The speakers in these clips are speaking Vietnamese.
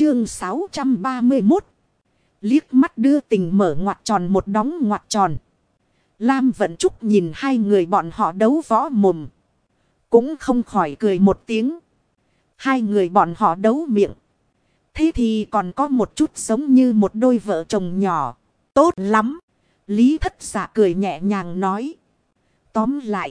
Chương 631. Liếc mắt đưa tình mở ngoặc tròn một đóng ngoặc tròn. Lam Vận Trúc nhìn hai người bọn họ đấu võ mồm. Cũng không khỏi cười một tiếng. Hai người bọn họ đấu miệng. Thế thì còn có một chút giống như một đôi vợ chồng nhỏ. Tốt lắm. Lý Thất Dạ cười nhẹ nhàng nói. Tóm lại.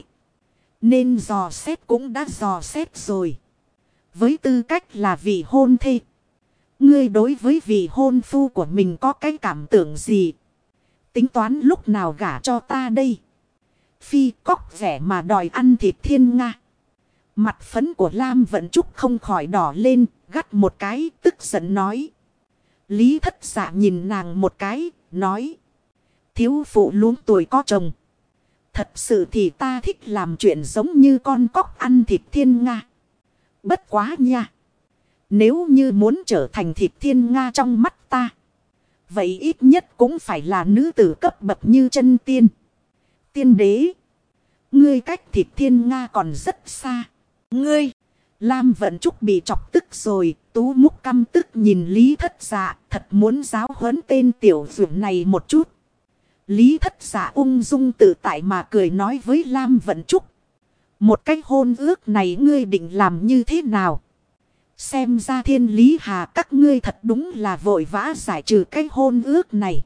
Nên dò xét cũng đã dò xét rồi. Với tư cách là vị hôn thê. Ngươi đối với vị hôn phu của mình có cái cảm tưởng gì? Tính toán lúc nào gả cho ta đây? Phi cóc vẻ mà đòi ăn thịt thiên nga. Mặt phấn của Lam Vận Trúc không khỏi đỏ lên, gắt một cái, tức giận nói. Lý Thất Dạ nhìn nàng một cái, nói. Thiếu phụ luống tuổi có chồng. Thật sự thì ta thích làm chuyện giống như con cóc ăn thịt thiên nga. Bất quá nha. Nếu như muốn trở thành thịt thiên nga trong mắt ta. Vậy ít nhất cũng phải là nữ tử cấp bậc như chân tiên. Tiên đế. Ngươi cách thịt thiên nga còn rất xa. Ngươi. Lam Vận Trúc bị chọc tức rồi. Tú múc căm tức nhìn Lý Thất Dạ. Thật muốn giáo huấn tên tiểu dưỡng này một chút. Lý Thất Dạ ung dung tự tại mà cười nói với Lam Vận Trúc. Một cách hôn ước này ngươi định làm như thế nào? Xem ra Thiên Lý Hà các ngươi thật đúng là vội vã giải trừ cái hôn ước này.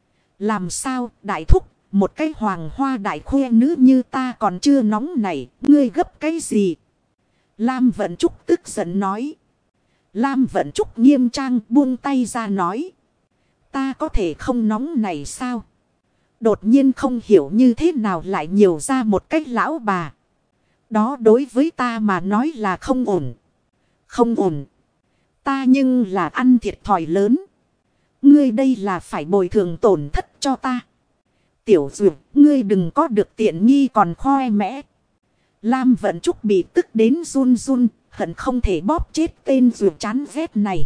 Làm sao đại thúc, một cái hoàng hoa đại khuê nữ như ta còn chưa nóng này, ngươi gấp cái gì? Lam Vận Trúc tức giận nói. Lam Vận Trúc nghiêm trang buông tay ra nói. Ta có thể không nóng này sao? Đột nhiên không hiểu như thế nào lại nhiều ra một cách lão bà. Đó đối với ta mà nói là không ổn. Không ổn. Ta nhưng là ăn thiệt thòi lớn. Ngươi đây là phải bồi thường tổn thất cho ta. Tiểu Dược, ngươi đừng có được tiện nghi còn khoe mẽ. Lam Vận Trúc bị tức đến run run, hận không thể bóp chết tên Dược chán ghét này.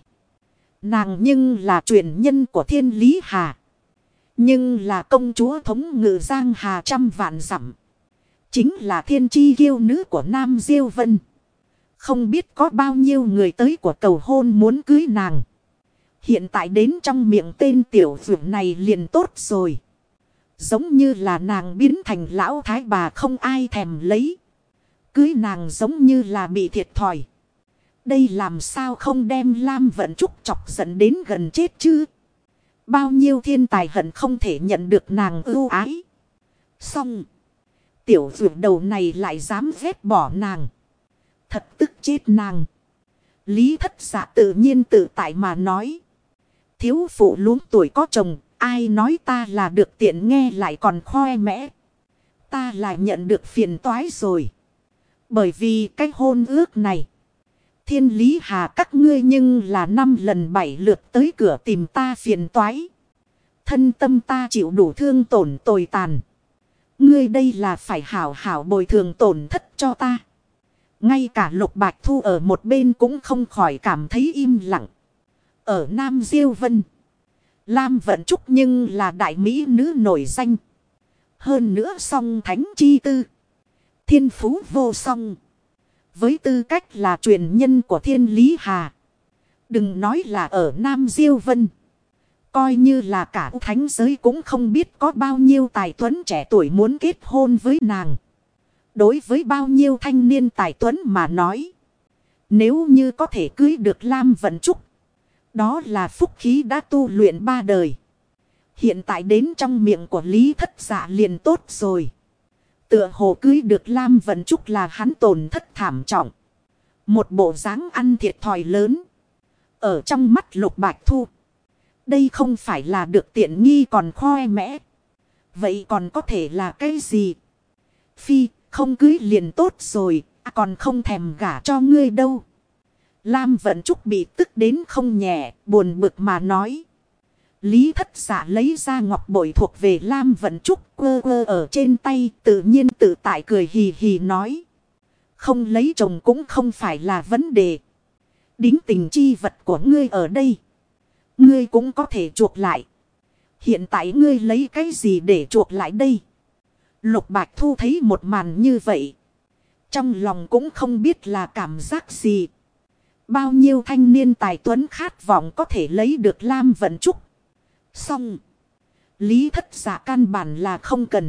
Nàng nhưng là truyền nhân của Thiên Lý Hà. Nhưng là công chúa thống ngự Giang Hà trăm vạn dặm. Chính là thiên chi kiêu nữ của Nam Diêu Vân. Không biết có bao nhiêu người tới của cầu hôn muốn cưới nàng. Hiện tại đến trong miệng tên tiểu dưỡng này liền tốt rồi. Giống như là nàng biến thành lão thái bà không ai thèm lấy. Cưới nàng giống như là bị thiệt thòi. Đây làm sao không đem Lam Vận Trúc chọc giận đến gần chết chứ. Bao nhiêu thiên tài hận không thể nhận được nàng ưu ái. Xong. Tiểu dưỡng đầu này lại dám ghét bỏ nàng. Thật tức chết nàng. Lý Thất Dạ tự nhiên tự tại mà nói. Thiếu phụ luống tuổi có chồng. Ai nói ta là được tiện nghe lại còn khoe mẽ. Ta là nhận được phiền toái rồi. Bởi vì cái hôn ước này. Thiên Lý Hà các ngươi nhưng là 5 lần 7 lượt tới cửa tìm ta phiền toái. Thân tâm ta chịu đủ thương tổn tồi tàn. Ngươi đây là phải hảo hảo bồi thường tổn thất cho ta. Ngay cả Lục Bạch Thu ở một bên cũng không khỏi cảm thấy im lặng. Ở Nam Diêu Vân. Lam Vận Trúc nhưng là đại mỹ nữ nổi danh. Hơn nữa song thánh chi tư. Thiên phú vô song. Với tư cách là truyền nhân của Thiên Lý Hà. Đừng nói là ở Nam Diêu Vân. Coi như là cả thánh giới cũng không biết có bao nhiêu tài tuấn trẻ tuổi muốn kết hôn với nàng. Đối với bao nhiêu thanh niên tài tuấn mà nói. Nếu như có thể cưới được Lam Vận Trúc. Đó là phúc khí đã tu luyện 3 đời. Hiện tại đến trong miệng của Lý Thất Dạ liền tốt rồi. Tựa hồ cưới được Lam Vận Trúc là hắn tổn thất thảm trọng. Một bộ dáng ăn thiệt thòi lớn. Ở trong mắt Lục Bạch Thu. Đây không phải là được tiện nghi còn khoe mẽ. Vậy còn có thể là cái gì? Phi, không cưới liền tốt rồi, còn không thèm gả cho ngươi đâu. Lam Vận Trúc bị tức đến không nhẹ, buồn bực mà nói. Lý Thất Dạ lấy ra ngọc bội thuộc về Lam Vận Trúc quơ quơ ở trên tay, tự nhiên tự tại cười hì hì nói. Không lấy chồng cũng không phải là vấn đề. Đính tình chi vật của ngươi ở đây. Ngươi cũng có thể chuộc lại. Hiện tại ngươi lấy cái gì để chuộc lại đây? Lục Bạch Thu thấy một màn như vậy. Trong lòng cũng không biết là cảm giác gì. Bao nhiêu thanh niên tài tuấn khát vọng có thể lấy được Lam Vận Trúc. Xong. Lý Thất Dạ căn bản là không cần.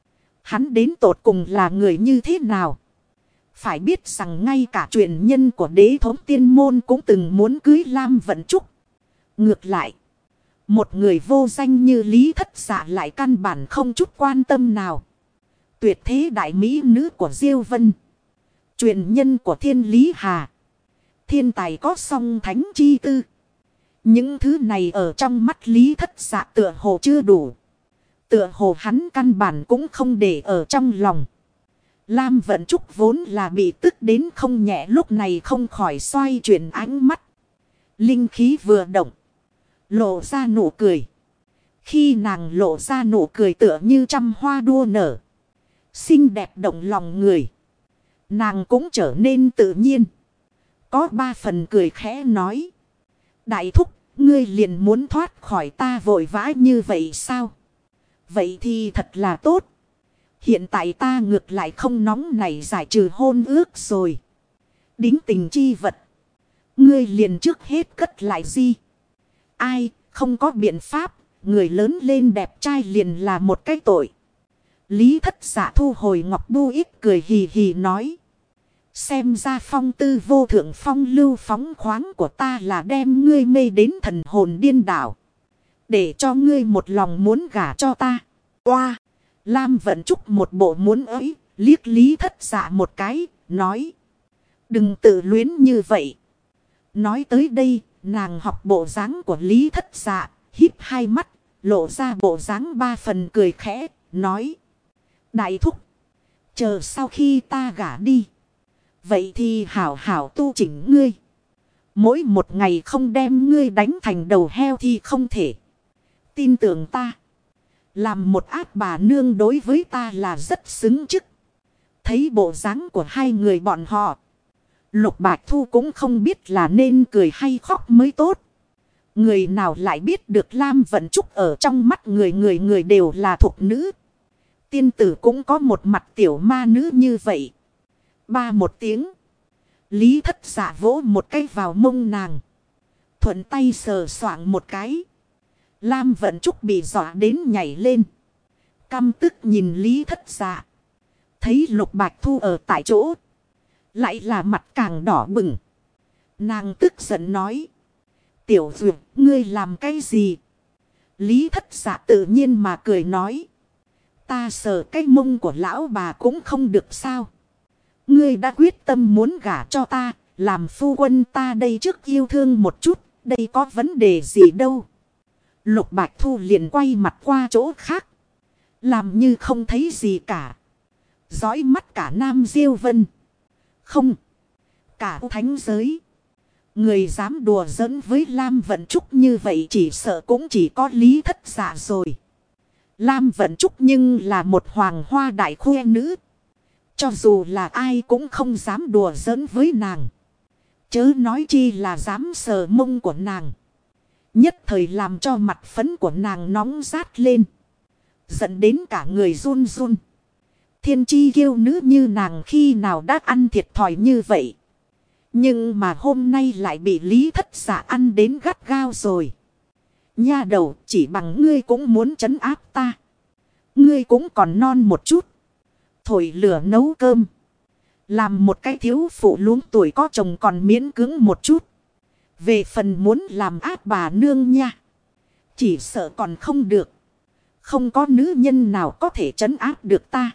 Hắn đến tột cùng là người như thế nào? Phải biết rằng ngay cả truyền nhân của đế thống tiên môn cũng từng muốn cưới Lam Vận Trúc. Ngược lại. Một người vô danh như Lý Thất Dạ lại căn bản không chút quan tâm nào. Tuyệt thế đại mỹ nữ của Diêu Vân. Truyền nhân của Thiên Lý Hà. Thiên tài có song thánh chi tư. Những thứ này ở trong mắt Lý Thất Dạ tựa hồ chưa đủ. Tựa hồ hắn căn bản cũng không để ở trong lòng. Lam Vận Trúc vốn là bị tức đến không nhẹ, lúc này không khỏi xoay chuyển ánh mắt. Linh khí vừa động. Lộ ra nụ cười. Khi nàng lộ ra nụ cười tựa như trăm hoa đua nở. Xinh đẹp động lòng người. Nàng cũng trở nên tự nhiên. Có 3 phần cười khẽ nói. Đại thúc, ngươi liền muốn thoát khỏi ta vội vã như vậy sao? Vậy thì thật là tốt. Hiện tại ta ngược lại không nóng này giải trừ hôn ước rồi. Đính tình chi vật. Ngươi liền trước hết cất lại gì? Ai, không có biện pháp, người lớn lên đẹp trai liền là một cái tội. Lý Thất Dạ thu hồi ngọc bu ít cười hì hì nói. Xem ra phong tư vô thượng phong lưu phóng khoáng của ta là đem ngươi mê đến thần hồn điên đảo. Để cho ngươi một lòng muốn gả cho ta. Oa! Lam Vận Trúc một bộ muốn ấy, liếc Lý Thất Dạ một cái, nói. Đừng tự luyến như vậy. Nói tới đây, nàng học bộ dáng của Lý Thất Dạ, híp hai mắt, lộ ra bộ dáng 3 phần cười khẽ, nói. Đại thúc, chờ sau khi ta gả đi. Vậy thì hảo hảo tu chỉnh ngươi. Mỗi một ngày không đem ngươi đánh thành đầu heo thì không thể. Tin tưởng ta. Làm một ác bà nương đối với ta là rất xứng chức. Thấy bộ dáng của hai người bọn họ. Lục Bạch Thu cũng không biết là nên cười hay khóc mới tốt. Người nào lại biết được Lam Vận Trúc ở trong mắt người đều là thục nữ. Tiên tử cũng có một mặt tiểu ma nữ như vậy. Ba một tiếng. Lý Thất Dạ vỗ một cái vào mông nàng. Thuận tay sờ soạng một cái. Lam Vận Trúc bị dọa đến nhảy lên. Căm tức nhìn Lý Thất Dạ. Thấy Lục Bạch Thu ở tại chỗ. Lại là mặt càng đỏ bừng. Nàng tức giận nói. Tiểu Duyệt, ngươi làm cái gì? Lý Thất Dạ tự nhiên mà cười nói. Ta sờ cái mông của lão bà cũng không được sao. Ngươi đã quyết tâm muốn gả cho ta. Làm phu quân ta đây trước yêu thương một chút. Đây có vấn đề gì đâu. Lục Bạch Thu liền quay mặt qua chỗ khác. Làm như không thấy gì cả. Dõi mắt cả Nam Diêu Vân. Không. Cả thánh giới. Người dám đùa giỡn với Lam Vận Trúc như vậy chỉ sợ cũng chỉ có Lý Thất Dạ rồi. Lam Vận Trúc nhưng là một hoàng hoa đại khuê nữ. Cho dù là ai cũng không dám đùa giỡn với nàng. Chớ nói chi là dám sờ mông của nàng. Nhất thời làm cho mặt phấn của nàng nóng rát lên. Dẫn đến cả người run run. Thiên chi kiêu nữ như nàng khi nào đã ăn thiệt thòi như vậy. Nhưng mà hôm nay lại bị Lý Thất Dạ ăn đến gắt gao rồi. Nha đầu, chỉ bằng ngươi cũng muốn trấn áp ta. Ngươi cũng còn non một chút. Thổi lửa nấu cơm. Làm một cái thiếu phụ luống tuổi có chồng còn miễn cưỡng một chút. Về phần muốn làm áp bà nương nha. Chỉ sợ còn không được. Không có nữ nhân nào có thể trấn áp được ta.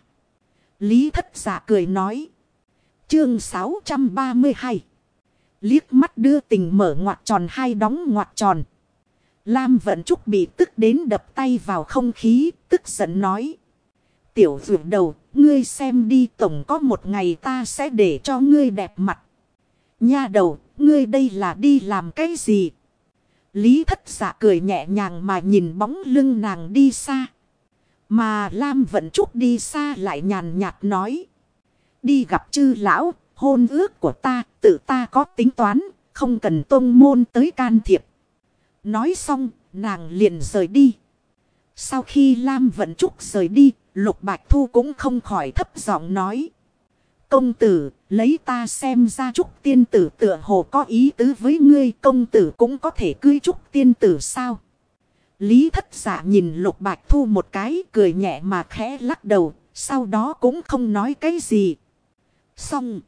Lý Thất Dạ cười nói. Chương 632. Liếc mắt đưa tình mở ngoặc tròn hai đóng ngoặc tròn. Lam Vận Trúc bị tức đến đập tay vào không khí, tức giận nói. Tiểu Duyệt đầu, ngươi xem đi, tổng có một ngày ta sẽ để cho ngươi đẹp mặt. Nha đầu, ngươi đây là đi làm cái gì? Lý Thất Dạ cười nhẹ nhàng mà nhìn bóng lưng nàng đi xa. Mà Lam Vận Trúc đi xa lại nhàn nhạt nói. Đi gặp chư lão, hôn ước của ta, tự ta có tính toán, không cần tông môn tới can thiệp. Nói xong, nàng liền rời đi. Sau khi Lam Vận Trúc rời đi, Lục Bạch Thu cũng không khỏi thấp giọng nói. công tử, lấy ta xem ra Trúc tiên tử tựa hồ có ý tứ với ngươi, công tử cũng có thể cưới Trúc tiên tử sao? Lý Thất Dạ nhìn Lục Bạch Thu một cái, cười nhẹ mà khẽ lắc đầu, sau đó cũng không nói cái gì. Xong,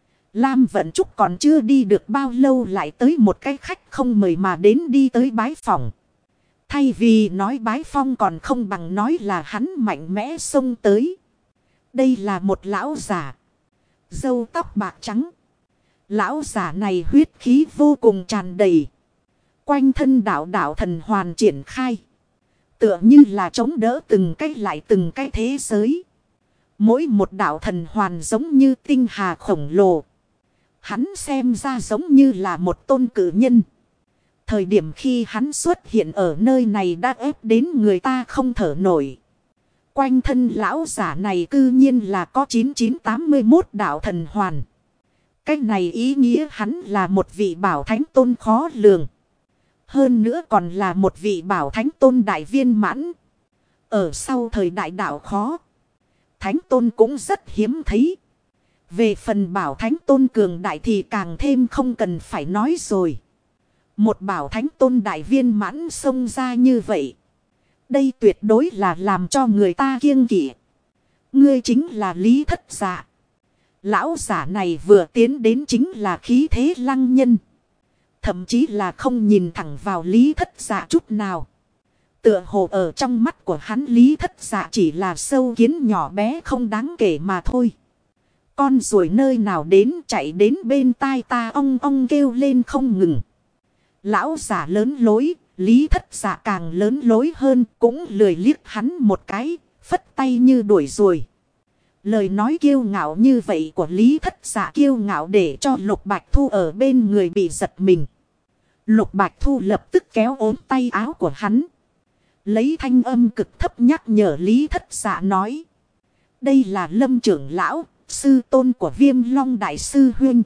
Lam Vận Trúc còn chưa đi được bao lâu lại tới một cái khách không mời mà đến đi tới bái phòng. Thay vì nói bái phong còn không bằng nói là hắn mạnh mẽ xông tới. Đây là một lão giả, râu tóc bạc trắng. Lão giả này huyết khí vô cùng tràn đầy. Quanh thân đạo đạo thần hoàn triển khai. Tựa như là chống đỡ từng cái lại từng cái thế giới. Mỗi một đạo thần hoàn giống như tinh hà khổng lồ. Hắn xem ra giống như là một tôn cử nhân. Thời điểm khi hắn xuất hiện ở nơi này đã ép đến người ta không thở nổi. Quanh thân lão giả này cư nhiên là có 9981 đạo thần hoàn. Cái này ý nghĩa hắn là một vị bảo thánh tôn khó lường. Hơn nữa còn là một vị bảo thánh tôn đại viên mãn. Ở sau thời đại đạo khó, thánh tôn cũng rất hiếm thấy. Về phần bảo thánh tôn cường đại thì càng thêm không cần phải nói rồi. Một bảo thánh tôn đại viên mãn xông ra như vậy. Đây tuyệt đối là làm cho người ta kiêng kỵ. Ngươi chính là Lý Thất Dạ. Lão giả này vừa tiến đến chính là khí thế lăng nhân. Thậm chí là không nhìn thẳng vào Lý Thất Dạ chút nào. Tựa hồ ở trong mắt của hắn Lý Thất Dạ chỉ là sâu kiến nhỏ bé không đáng kể mà thôi. Con ruồi nơi nào đến chạy đến bên tai ta ong ong kêu lên không ngừng. Lão giả lớn lối, Lý Thất Dạ càng lớn lối hơn, cũng lười liếc hắn một cái, phất tay như đuổi ruồi. Lời nói kiêu ngạo như vậy của Lý Thất Dạ kiêu ngạo để cho Lục Bạch Thu ở bên người bị giật mình. Lục Bạch Thu lập tức kéo ốm tay áo của hắn. Lấy thanh âm cực thấp nhắc nhở Lý Thất Dạ nói. Đây là Lâm trưởng lão, sư tôn của Viêm Long Đại sư huynh.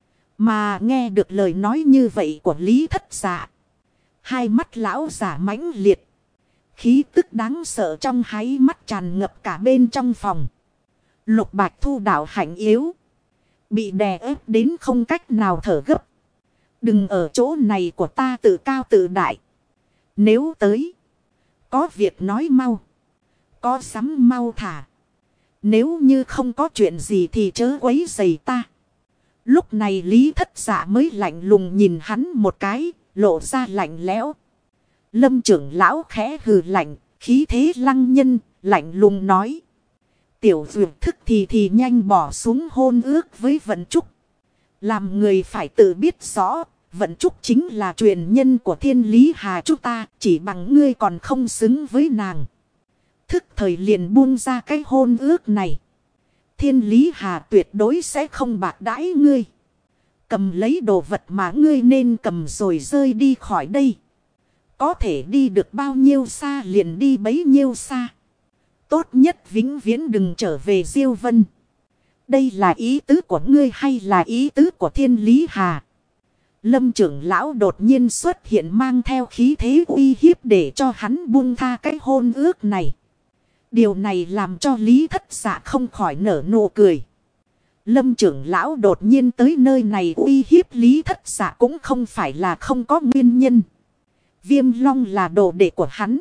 Mà nghe được lời nói như vậy của Lý Thất Dạ. Hai mắt lão giả mãnh liệt. Khí tức đáng sợ trong háy mắt tràn ngập cả bên trong phòng. Lục Bạch Thu đạo hạnh yếu. Bị đè ép đến không cách nào thở gấp. Đừng ở chỗ này của ta tự cao tự đại. Nếu tới. Có việc nói mau. Có sắm mau thả. Nếu như không có chuyện gì thì chớ quấy rầy ta. Lúc này Lý Thất Dạ mới lạnh lùng nhìn hắn một cái. Lộ ra lạnh lẽo. Lâm trưởng lão khẽ hừ lạnh. Khí thế lăng nhân. Lạnh lùng nói. Tiểu dược thức thì nhanh bỏ xuống hôn ước với Vận Trúc. Làm người phải tự biết rõ. Vận Trúc chính là truyền nhân của Thiên Lý Hà chúng ta. Chỉ bằng ngươi còn không xứng với nàng. Thức thời liền buông ra cái hôn ước này. Thiên Lý Hà tuyệt đối sẽ không bạc đãi ngươi. Cầm lấy đồ vật mà ngươi nên cầm rồi rơi đi khỏi đây. Có thể đi được bao nhiêu xa liền đi bấy nhiêu xa. Tốt nhất vĩnh viễn đừng trở về Diêu Vân. Đây là ý tứ của ngươi hay là ý tứ của Thiên Lý Hà? Lâm trưởng lão đột nhiên xuất hiện mang theo khí thế uy hiếp để cho hắn buông tha cái hôn ước này. Điều này làm cho Lý Thất Dạ không khỏi nở nụ cười. Lâm trưởng lão đột nhiên tới nơi này uy hiếp Lý Thất Dạ cũng không phải là không có nguyên nhân. Viêm Long là đồ đệ của hắn.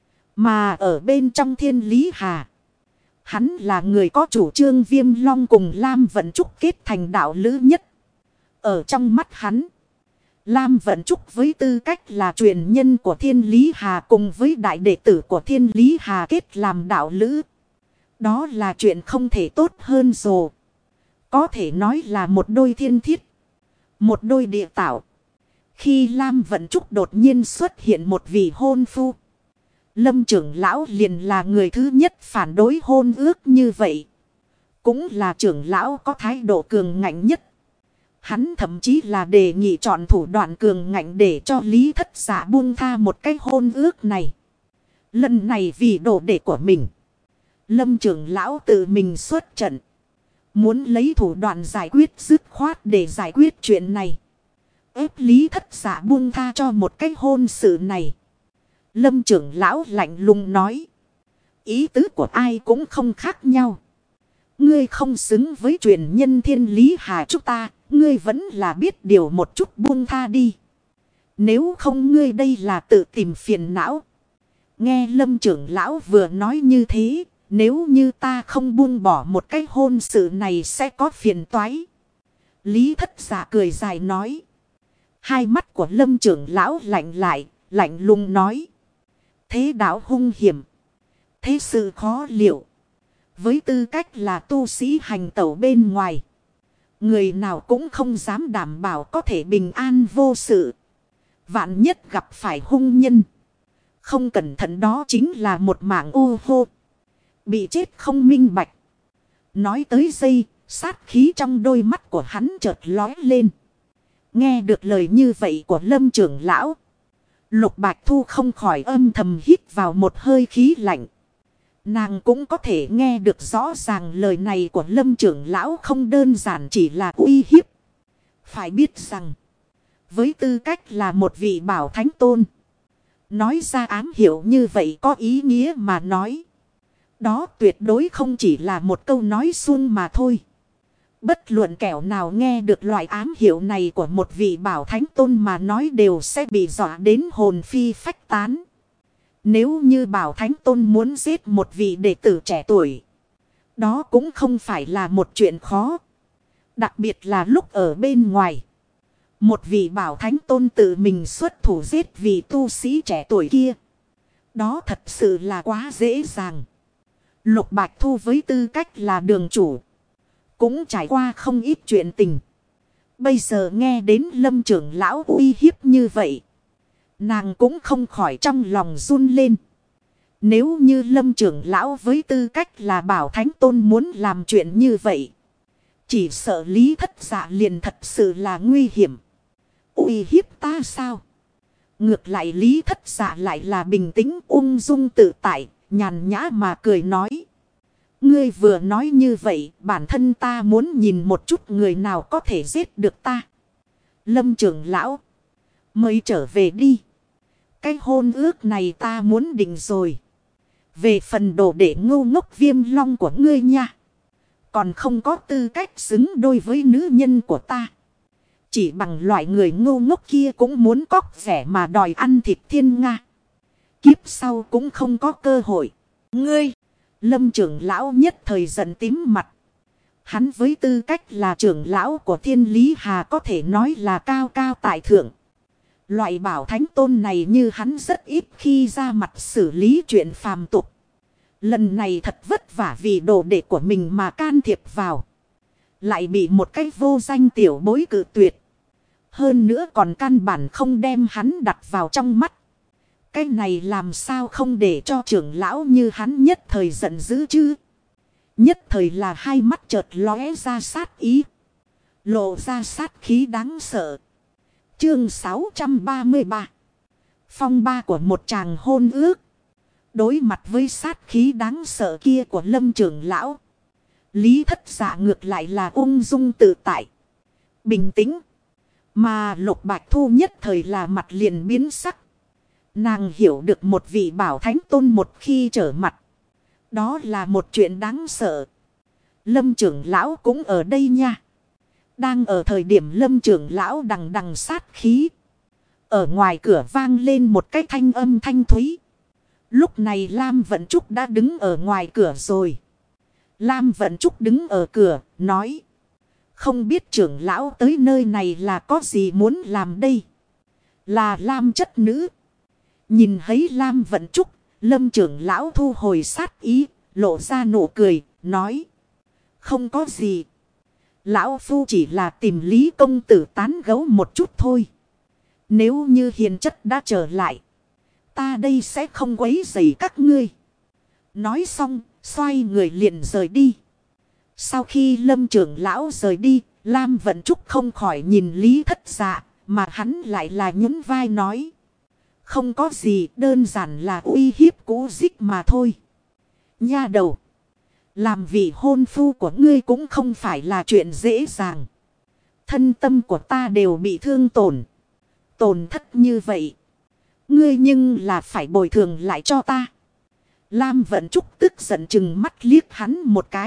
Mà ở bên trong Thiên Lý Hà. Hắn là người có chủ trương Viêm Long cùng Lam Vận Trúc kết thành đạo lữ nhất. Ở trong mắt hắn. Lam Vận Trúc với tư cách là truyền nhân của Thiên Lý Hà cùng với đại đệ tử của Thiên Lý Hà kết làm đạo lữ. Đó là chuyện không thể tốt hơn rồi. Có thể nói là một đôi thiên thiết. Một đôi địa tạo. Khi Lam Vận Trúc đột nhiên xuất hiện một vị hôn phu. Lâm trưởng lão liền là người thứ nhất phản đối hôn ước như vậy. Cũng là trưởng lão có thái độ cường ngạnh nhất. Hắn thậm chí là đề nghị chọn thủ đoạn cường ngạnh để cho Lý Thất Dạ buông tha một cái hôn ước này. Lần này vì đồ đệ của mình. Lâm trưởng lão tự mình xuất trận. Muốn lấy thủ đoạn giải quyết dứt khoát để giải quyết chuyện này. Ép Lý Thất Dạ buông tha cho một cái hôn sự này. Lâm trưởng lão lạnh lùng nói. Ý tứ của ai cũng không khác nhau. Ngươi không xứng với truyền nhân Thiên Lý Hà chúng ta. Ngươi vẫn là biết điều một chút, buông tha đi. Nếu không ngươi đây là tự tìm phiền não. Nghe Lâm trưởng lão vừa nói như thế. Nếu như ta không buông bỏ một cái hôn sự này sẽ có phiền toái. Lý Thất Dạ cười dài nói. Hai mắt của Lâm trưởng lão lạnh lại, lạnh lùng nói. Thế đạo hung hiểm. Thế sự khó liệu. Với tư cách là tu sĩ hành tẩu bên ngoài. Người nào cũng không dám đảm bảo có thể bình an vô sự. Vạn nhất gặp phải hung nhân. Không cẩn thận đó chính là một mạng ô hô. Bị chết không minh bạch. Nói tới dây, sát khí trong đôi mắt của hắn chợt lóe lên. Nghe được lời như vậy của Lâm trưởng lão. Lục Bạch Thu không khỏi âm thầm hít vào một hơi khí lạnh. Nàng cũng có thể nghe được rõ ràng lời này của Lâm trưởng lão không đơn giản chỉ là uy hiếp. Phải biết rằng, với tư cách là một vị bảo thánh tôn, nói ra ám hiệu như vậy có ý nghĩa mà nói. Đó tuyệt đối không chỉ là một câu nói suông mà thôi. Bất luận kẻo nào nghe được loại ám hiệu này của một vị bảo thánh tôn mà nói đều sẽ bị dọa đến hồn phi phách tán. Nếu như bảo thánh tôn muốn giết một vị đệ tử trẻ tuổi, đó cũng không phải là một chuyện khó. Đặc biệt là lúc ở bên ngoài. Một vị bảo thánh tôn tự mình xuất thủ giết vị tu sĩ trẻ tuổi kia. Đó thật sự là quá dễ dàng. Lục Bạch Thu với tư cách là đường chủ. Cũng trải qua không ít chuyện tình. Bây giờ nghe đến Lâm trưởng lão uy hiếp như vậy. Nàng cũng không khỏi trong lòng run lên. Nếu như Lâm trưởng lão với tư cách là bảo thánh tôn muốn làm chuyện như vậy. Chỉ sợ Lý Thất Dạ liền thật sự là nguy hiểm. Uy hiếp ta sao? Ngược lại Lý Thất Dạ lại là bình tĩnh ung dung tự tại, nhàn nhã mà cười nói. Ngươi vừa nói như vậy, bản thân ta muốn nhìn một chút người nào có thể giết được ta. Lâm trưởng lão, mời trở về đi. Cái hôn ước này ta muốn định rồi. Về phần đồ để ngu ngốc Viêm Long của ngươi nha. Còn không có tư cách xứng đôi với nữ nhân của ta. Chỉ bằng loại người ngu ngốc kia cũng muốn cóc vẻ mà đòi ăn thịt thiên nga. Kiếp sau cũng không có cơ hội. Ngươi, Lâm trưởng lão nhất thời giận tím mặt. Hắn với tư cách là trưởng lão của Thiên Lý Hà có thể nói là cao cao tại thượng. Loại bảo thánh tôn này như hắn rất ít khi ra mặt xử lý chuyện phàm tục. Lần này thật vất vả vì đồ đệ của mình mà can thiệp vào. Lại bị một cái vô danh tiểu bối cự tuyệt. Hơn nữa còn căn bản không đem hắn đặt vào trong mắt. Cái này làm sao không để cho trưởng lão như hắn nhất thời giận dữ chứ. Nhất thời là hai mắt chợt lóe ra sát ý. Lộ ra sát khí đáng sợ. Chương 633. Phong ba của một chàng hôn ước. Đối mặt với sát khí đáng sợ kia của Lâm trưởng lão. Lý Thất Dạ ngược lại là ung dung tự tại. Bình tĩnh. Mà Lục Bạch Thu nhất thời là mặt liền biến sắc. Nàng hiểu được một vị bảo thánh tôn một khi trở mặt. Đó là một chuyện đáng sợ. Lâm trưởng lão cũng ở đây nha. Đang ở thời điểm Lâm trưởng lão đằng đằng sát khí. Ở ngoài cửa vang lên một cái thanh âm thanh thúy. Lúc này Lam Vận Trúc đã đứng ở ngoài cửa rồi. Lam Vận Trúc đứng ở cửa, nói. Không biết trưởng lão tới nơi này là có gì muốn làm đây? Là Lam chất nữ. Nhìn thấy Lam Vận Trúc, Lâm trưởng lão thu hồi sát ý, lộ ra nụ cười, nói. Không có gì. Lão phu chỉ là tìm Lý công tử tán gẫu một chút thôi. Nếu như hiền chất đã trở lại, ta đây sẽ không quấy rầy các ngươi. Nói xong, xoay người liền rời đi. Sau khi Lâm trưởng lão rời đi, Lam Vận Trúc không khỏi nhìn Lý Thất Dạ, mà hắn lại là nhún vai nói. Không có gì, đơn giản là uy hiếp cũ dích mà thôi. Nha đầu, làm vị hôn phu của ngươi cũng không phải là chuyện dễ dàng. Thân tâm của ta đều bị thương tổn. Tổn thất như vậy. Ngươi nhưng là phải bồi thường lại cho ta. Lam Vận Trúc tức giận chừng mắt liếc hắn một cái.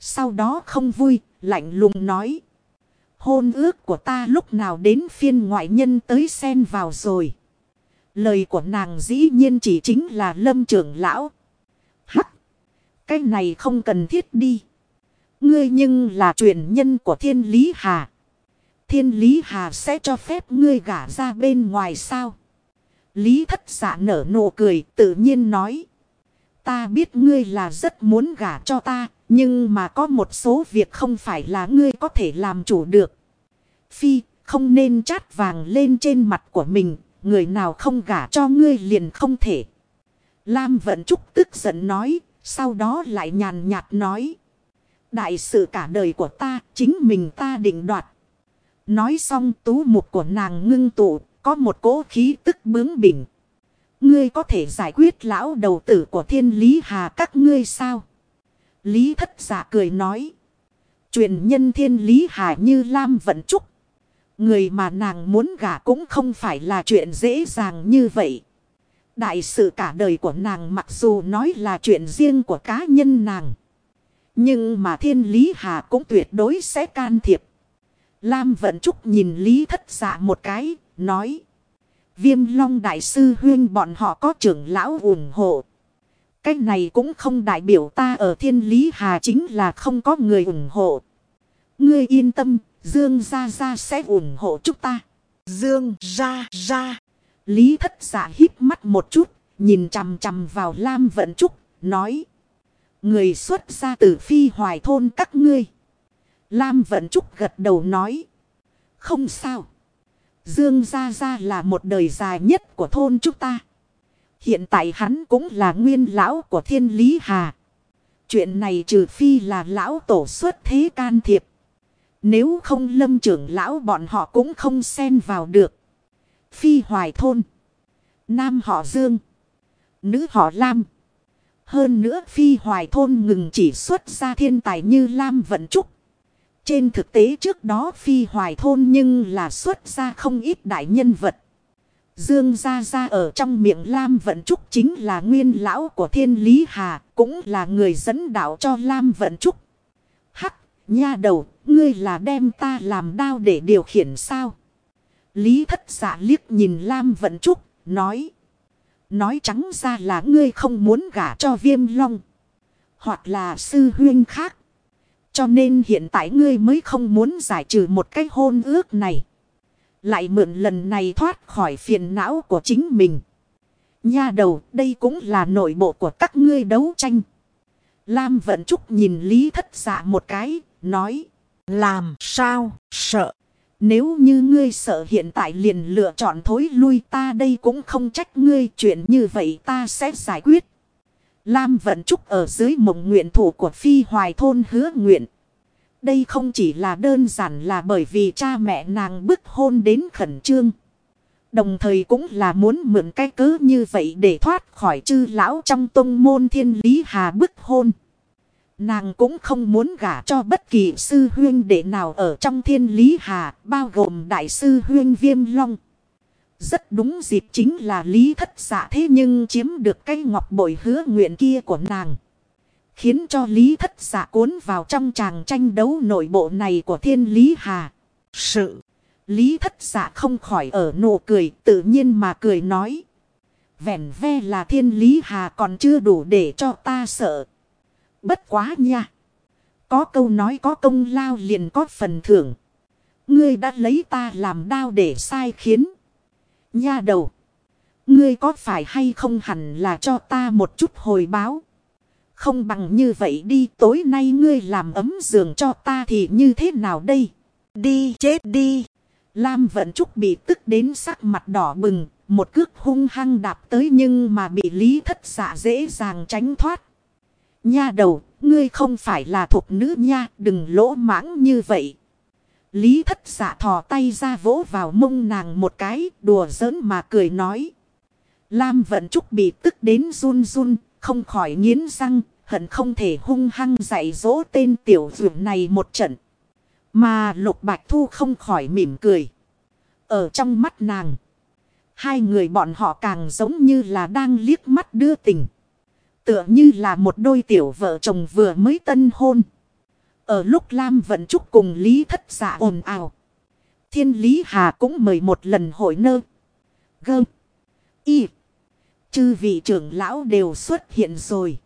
Sau đó không vui, lạnh lùng nói. Hôn ước của ta lúc nào đến phiên ngoại nhân tới xen vào rồi. Lời của nàng dĩ nhiên chỉ chính là Lâm trưởng lão. Hắc! Cái này không cần thiết đi. Ngươi nhưng là truyền nhân của Thiên Lý Hà. Thiên Lý Hà sẽ cho phép ngươi gả ra bên ngoài sao? Lý Thất Dạ nở nụ cười tự nhiên nói. Ta biết ngươi là rất muốn gả cho ta. Nhưng mà có một số việc không phải là ngươi có thể làm chủ được. Phi, không nên chát vàng lên trên mặt của mình. Người nào không gả cho ngươi liền không thể. Lam Vận Trúc tức giận nói. Sau đó lại nhàn nhạt nói. Đại sự cả đời của ta, chính mình ta định đoạt. Nói xong tú mục của nàng ngưng tụ, có một cỗ khí tức bướng bỉnh. Ngươi có thể giải quyết lão đầu tử của Thiên Lý Hà các ngươi sao? Lý Thất Dạ cười nói. Truyền nhân Thiên Lý Hà như Lam Vận Trúc. Người mà nàng muốn gả cũng không phải là chuyện dễ dàng như vậy. Đại sự cả đời của nàng mặc dù nói là chuyện riêng của cá nhân nàng. Nhưng mà Thiên Lý Hà cũng tuyệt đối sẽ can thiệp. Lam Vận Trúc nhìn Lý Thất Dạ một cái, nói. Viêm Long Đại sư huyên bọn họ có trưởng lão ủng hộ. Cái này cũng không đại biểu ta ở Thiên Lý Hà chính là không có người ủng hộ. Ngươi yên tâm, Dương Gia Gia sẽ ủng hộ chúng ta. Dương Gia Gia. Lý Thất Dạ híp mắt một chút, nhìn chằm chằm vào Lam Vận Trúc, nói. Người xuất gia từ Phi Hoài thôn các ngươi. Lam Vận Trúc gật đầu nói. Không sao. Dương Gia Gia là một đời dài nhất của thôn chúng ta. Hiện tại hắn cũng là nguyên lão của Thiên Lý Hà. Chuyện này trừ phi là lão tổ xuất thế can thiệp. Nếu không Lâm trưởng lão bọn họ cũng không xen vào được. Phi Hoài thôn. Nam họ Dương. Nữ họ Lam. Hơn nữa Phi Hoài thôn ngừng chỉ xuất ra thiên tài như Lam Vận Trúc. Trên thực tế trước đó Phi Hoài thôn nhưng là xuất ra không ít đại nhân vật. Dương Gia Gia ở trong miệng Lam Vận Trúc chính là nguyên lão của Thiên Lý Hà, cũng là người dẫn đạo cho Lam Vận Trúc. Hắc, nha đầu, ngươi là đem ta làm đao để điều khiển sao? Lý Thất Dạ liếc nhìn Lam Vận Trúc, nói. Nói trắng ra là ngươi không muốn gả cho Viêm Long. Hoặc là sư huynh khác. Cho nên hiện tại ngươi mới không muốn giải trừ một cái hôn ước này. Lại mượn lần này thoát khỏi phiền não của chính mình. Nha đầu, đây cũng là nội bộ của các ngươi đấu tranh. Lam Vận Trúc nhìn Lý Thất Dạ một cái, nói. Làm sao, sợ. Nếu như ngươi sợ hiện tại liền lựa chọn thối lui ta đây cũng không trách ngươi. Chuyện như vậy ta sẽ giải quyết. Lam Vận Trúc ở dưới mộng nguyện thủ của Phi Hoài thôn hứa nguyện. Đây không chỉ là đơn giản là bởi vì cha mẹ nàng bức hôn đến khẩn trương. Đồng thời cũng là muốn mượn cái cớ như vậy để thoát khỏi chư lão trong tông môn Thiên Lý Hà bức hôn. Nàng cũng không muốn gả cho bất kỳ sư huyên đệ nào ở trong Thiên Lý Hà, bao gồm đại sư huyên Viêm Long. Rất đúng dịp chính là Lý Thất Dạ thế nhưng chiếm được cái ngọc bội hứa nguyện kia của nàng. Khiến cho Lý Thất Dạ cuốn vào trong tràng tranh đấu nội bộ này của Thiên Lý Hà. Sự Lý Thất Dạ không khỏi ở nụ cười tự nhiên mà cười nói. Vẻn ve là Thiên Lý Hà còn chưa đủ để cho ta sợ. Bất quá nha. Có câu nói có công lao liền có phần thưởng. Ngươi đã lấy ta làm đao để sai khiến. Nha đầu. Ngươi có phải hay không hẳn là cho ta một chút hồi báo. Không bằng như vậy đi, tối nay ngươi làm ấm giường cho ta thì như thế nào đây? Đi chết đi. Lam Vận Trúc bị tức đến sắc mặt đỏ bừng, một cước hung hăng đạp tới nhưng mà bị Lý Thất Dạ dễ dàng tránh thoát. Nha đầu, ngươi không phải là thục nữ nha, đừng lỗ mãng như vậy. Lý Thất Dạ thò tay ra vỗ vào mông nàng một cái, đùa giỡn mà cười nói. Lam Vận Trúc bị tức đến run run, không khỏi nghiến răng, hận không thể hung hăng dạy dỗ tên tiểu dược này một trận. Mà Lục Bạch Thu không khỏi mỉm cười. Ở trong mắt nàng, hai người bọn họ càng giống như là đang liếc mắt đưa tình. Tựa như là một đôi tiểu vợ chồng vừa mới tân hôn. Ở lúc Lam Vận Trúc cùng Lý Thất Dạ ồn ào, Thiên Lý Hà cũng mời một lần hội nơ. Gơ. Y. Chư vị trưởng lão đều xuất hiện rồi.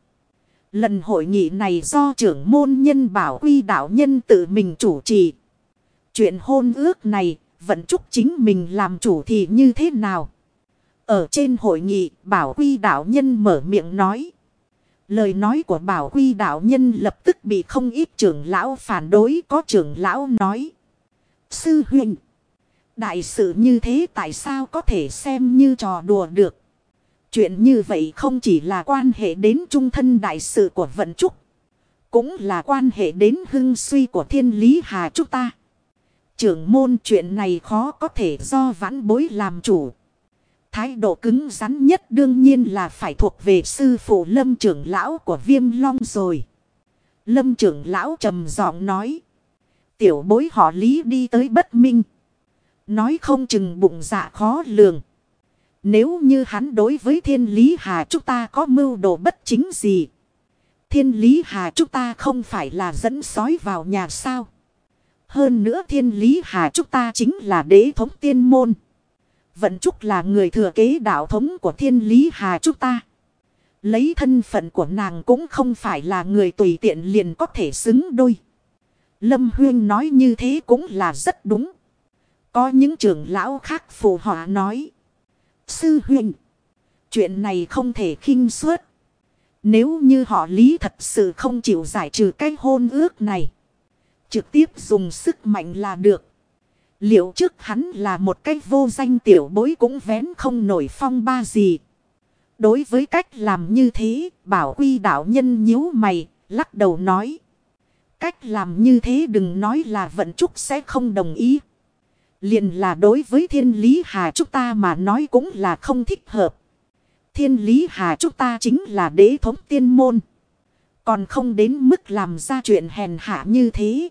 Lần hội nghị này do trưởng môn nhân Bảo Quy đạo nhân tự mình chủ trì. Chuyện hôn ước này, Vận Trúc chính mình làm chủ thì như thế nào? Ở trên hội nghị, Bảo Quy đạo nhân mở miệng nói. Lời nói của Bảo Quy đạo nhân lập tức bị không ít trưởng lão phản đối. Có trưởng lão nói: sư huynh, đại sự như thế tại sao có thể xem như trò đùa được? Chuyện như vậy không chỉ là quan hệ đến trung thân đại sự của Vận Trúc, cũng là quan hệ đến hưng suy của Thiên Lý Hà chúng ta. Trưởng môn, chuyện này khó có thể do vãn bối làm chủ. Thái độ cứng rắn nhất đương nhiên là phải thuộc về sư phụ Lâm trưởng lão của Viêm Long rồi. Lâm trưởng lão trầm giọng nói: tiểu bối họ Lý đi tới bất minh, nói không chừng bụng dạ khó lường. Nếu như hắn đối với Thiên Lý Hà chúng ta có mưu đồ bất chính gì, Thiên Lý Hà chúng ta không phải là dẫn sói vào nhà sao? Hơn nữa Thiên Lý Hà chúng ta chính là đế thống tiên môn. Vận Trúc là người thừa kế đạo thống của Thiên Lý Hà chúng ta. Lấy thân phận của nàng cũng không phải là người tùy tiện liền có thể xứng đôi. Lâm Huyên nói như thế cũng là rất đúng. Có những trưởng lão khác phụ họa nói: sư huynh, chuyện này không thể khinh suất. Nếu như họ Lý thật sự không chịu giải trừ cái hôn ước này, trực tiếp dùng sức mạnh là được. Liệu trước hắn là một cái vô danh tiểu bối cũng vén không nổi phong ba gì. Đối với cách làm như thế, Bảo Quy đạo nhân nhíu mày, lắc đầu nói: cách làm như thế đừng nói là Vận Trúc sẽ không đồng ý. Liền là đối với Thiên Lý Hà chúng ta mà nói cũng là không thích hợp. Thiên Lý Hà chúng ta chính là đế thống tiên môn, còn không đến mức làm ra chuyện hèn hạ như thế,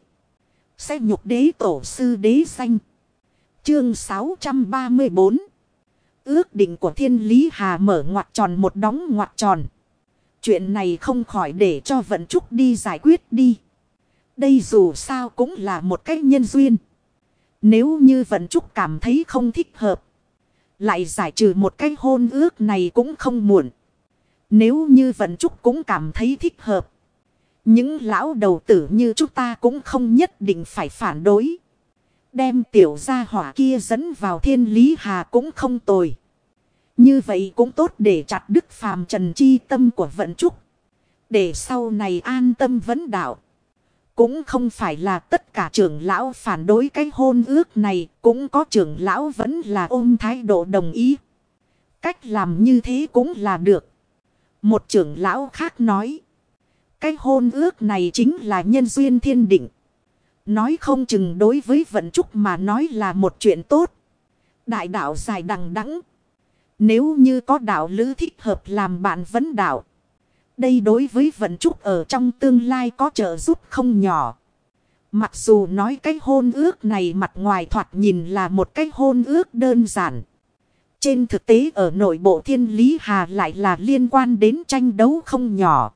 sẽ nhục đế tổ sư đế danh. Chương 634. Ước định của Thiên Lý Hà mở ngoặc tròn một đóng ngoặc tròn. Chuyện này không khỏi để cho Vận Trúc đi giải quyết đi. Đây dù sao cũng là một cách nhân duyên. Nếu như Vận Trúc cảm thấy không thích hợp, lại giải trừ một cái hôn ước này cũng không muộn. Nếu như Vận Trúc cũng cảm thấy thích hợp, những lão đầu tử như chúng ta cũng không nhất định phải phản đối. Đem tiểu gia hỏa kia dẫn vào Thiên Lý Hà cũng không tồi. Như vậy cũng tốt để chặt đứt phàm trần chi tâm của Vận Trúc, để sau này an tâm vấn đạo. Cũng không phải là tất cả trưởng lão phản đối cái hôn ước này, cũng có trưởng lão vẫn là ôm thái độ đồng ý. Cách làm như thế cũng là được. Một trưởng lão khác nói: cái hôn ước này chính là nhân duyên thiên định. Nói không chừng đối với Vận Trúc mà nói là một chuyện tốt. Đại đạo dài đằng đẵng, nếu như có đạo lữ thích hợp làm bạn vấn đạo, đây đối với Vận Trúc ở trong tương lai có trợ giúp không nhỏ. Mặc dù nói cái hôn ước này mặt ngoài thoạt nhìn là một cái hôn ước đơn giản, trên thực tế ở nội bộ Thiên Lý Hà lại là liên quan đến tranh đấu không nhỏ.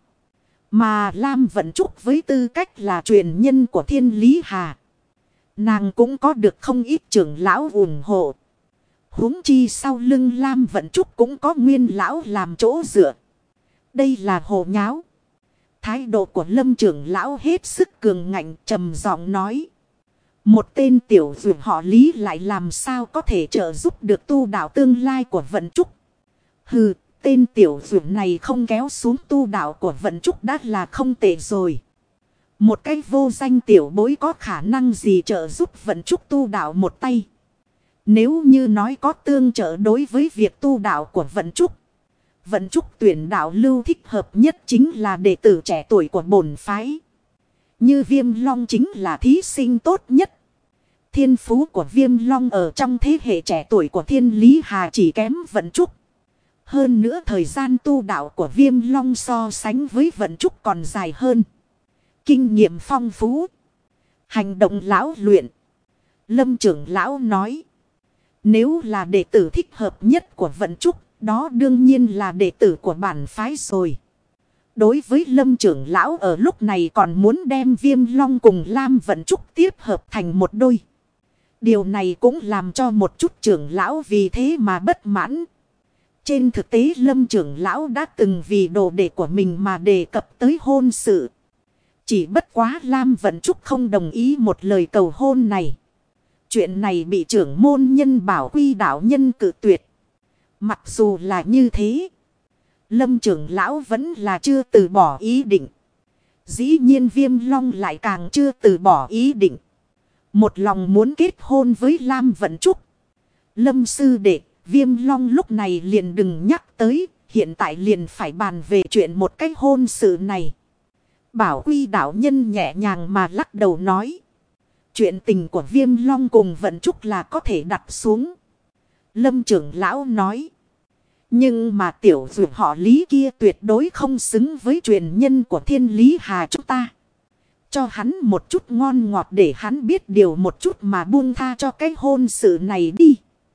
Mà Lam Vận Trúc với tư cách là truyền nhân của Thiên Lý Hà, nàng cũng có được không ít trưởng lão ủng hộ. Huống chi sau lưng Lam Vận Trúc cũng có Nguyên lão làm chỗ dựa. Đây là hồ nháo. Thái độ của Lâm trưởng lão hết sức cường ngạnh, trầm giọng nói: một tên tiểu dược họ Lý lại làm sao có thể trợ giúp được tu đạo tương lai của Vận Trúc? Hừ, tên tiểu dược này không kéo xuống tu đạo của Vận Trúc đã là không tệ rồi. Một cái vô danh tiểu bối có khả năng gì trợ giúp Vận Trúc tu đạo một tay? Nếu như nói có tương trợ đối với việc tu đạo của Vận Trúc, Vận Trúc tuyển đạo lưu thích hợp nhất chính là đệ tử trẻ tuổi của bổn phái. Như Viêm Long chính là thí sinh tốt nhất. Thiên phú của Viêm Long ở trong thế hệ trẻ tuổi của Thiên Lý Hà chỉ kém Vận Trúc. Hơn nữa thời gian tu đạo của Viêm Long so sánh với Vận Trúc còn dài hơn. Kinh nghiệm phong phú, hành động lão luyện. Lâm trưởng lão nói: nếu là đệ tử thích hợp nhất của Vận Trúc, đó đương nhiên là đệ tử của bản phái rồi. Đối với Lâm trưởng lão ở lúc này còn muốn đem Viêm Long cùng Lam Vận Trúc tiếp hợp thành một đôi. Điều này cũng làm cho một chút trưởng lão vì thế mà bất mãn. Trên thực tế Lâm trưởng lão đã từng vì đồ đệ của mình mà đề cập tới hôn sự. Chỉ bất quá Lam Vận Trúc không đồng ý một lời cầu hôn này. Chuyện này bị trưởng môn nhân Bảo Quy đạo nhân cự tuyệt. Mặc dù là như thế, Lâm trưởng lão vẫn là chưa từ bỏ ý định. Dĩ nhiên Viêm Long lại càng chưa từ bỏ ý định. Một lòng muốn kết hôn với Lam Vận Trúc. Lâm sư đệ, Viêm Long lúc này liền đừng nhắc tới. Hiện tại liền phải bàn về chuyện một cái hôn sự này. Bảo Quy đạo nhân nhẹ nhàng mà lắc đầu nói. Chuyện tình của Viêm Long cùng Vận Trúc là có thể đặt xuống. Lâm trưởng lão nói. Nhưng mà tiểu dụ họ Lý kia tuyệt đối không xứng với truyền nhân của Thiên Lý Hà chúng ta. Cho hắn một chút ngon ngọt để hắn biết điều một chút mà buông tha cho cái hôn sự này đi.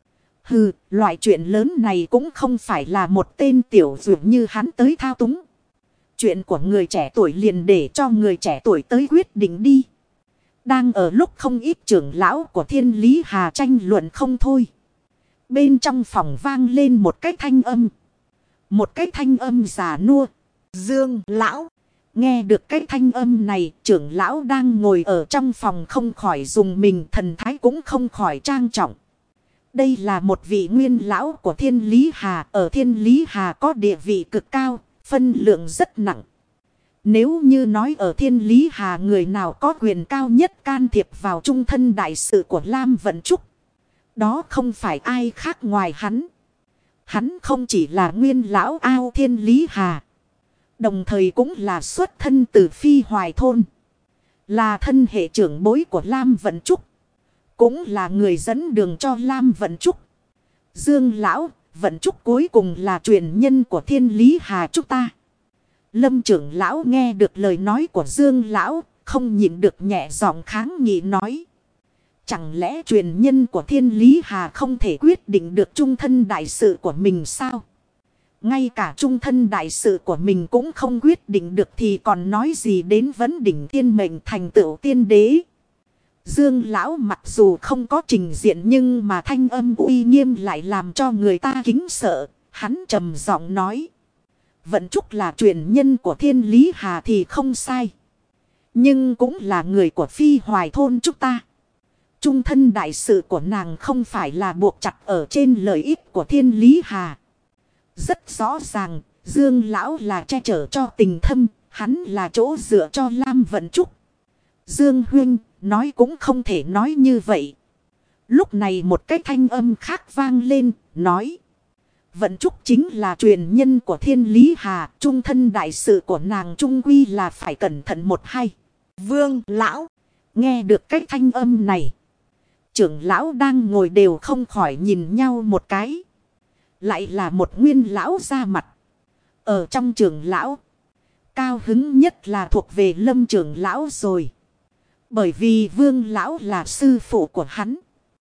Hừ, loại chuyện lớn này cũng không phải là một tên tiểu dụ như hắn tới thao túng. Chuyện của người trẻ tuổi liền để cho người trẻ tuổi tới quyết định đi. Đang ở lúc không ít trưởng lão của Thiên Lý Hà tranh luận không thôi. Bên trong phòng vang lên một cái thanh âm. Một cái thanh âm già nua. Dương lão. Nghe được cái thanh âm này, trưởng lão đang ngồi ở trong phòng không khỏi dùng mình, thần thái cũng không khỏi trang trọng. Đây là một vị nguyên lão của Thiên Lý Hà. Ở Thiên Lý Hà có địa vị cực cao, phân lượng rất nặng. Nếu như nói ở Thiên Lý Hà người nào có quyền cao nhất can thiệp vào trung thân đại sự của Lam Vận Trúc, đó không phải ai khác ngoài hắn. Hắn không chỉ là nguyên lão ao Thiên Lý Hà, đồng thời cũng là xuất thân từ Phi Hoài Thôn, là thân hệ trưởng bối của Lam Vận Trúc, cũng là người dẫn đường cho Lam Vận Trúc. Dương lão, Vận Trúc cuối cùng là truyền nhân của Thiên Lý Hà chúng ta. Lâm trưởng lão nghe được lời nói của Dương lão, không nhịn được nhẹ giọng kháng nghị nói. Chẳng lẽ truyền nhân của Thiên Lý Hà không thể quyết định được trung thân đại sự của mình sao? Ngay cả trung thân đại sự của mình cũng không quyết định được thì còn nói gì đến vấn đỉnh tiên mệnh thành tựu tiên đế. Dương lão mặc dù không có trình diện nhưng mà thanh âm uy nghiêm lại làm cho người ta kính sợ. Hắn trầm giọng nói. Vận Trúc là truyền nhân của Thiên Lý Hà thì không sai. Nhưng cũng là người của Phi Hoài Thôn chúng ta. Trung thân đại sự của nàng không phải là buộc chặt ở trên lợi ích của Thiên Lý Hà. Rất rõ ràng, Dương lão là che chở cho tình thâm, hắn là chỗ dựa cho Lam Vận Trúc. Dương huynh, nói cũng không thể nói như vậy. Lúc này một cái thanh âm khác vang lên, nói. Vận Trúc chính là truyền nhân của Thiên Lý Hà, trung thân đại sự của nàng trung quy là phải cẩn thận một hay. Vương lão, nghe được cái thanh âm này. Trưởng lão đang ngồi đều không khỏi nhìn nhau một cái. Lại là một nguyên lão ra mặt. Ở trong trưởng lão, cao hứng nhất là thuộc về Lâm trưởng lão rồi. Bởi vì Vương lão là sư phụ của hắn.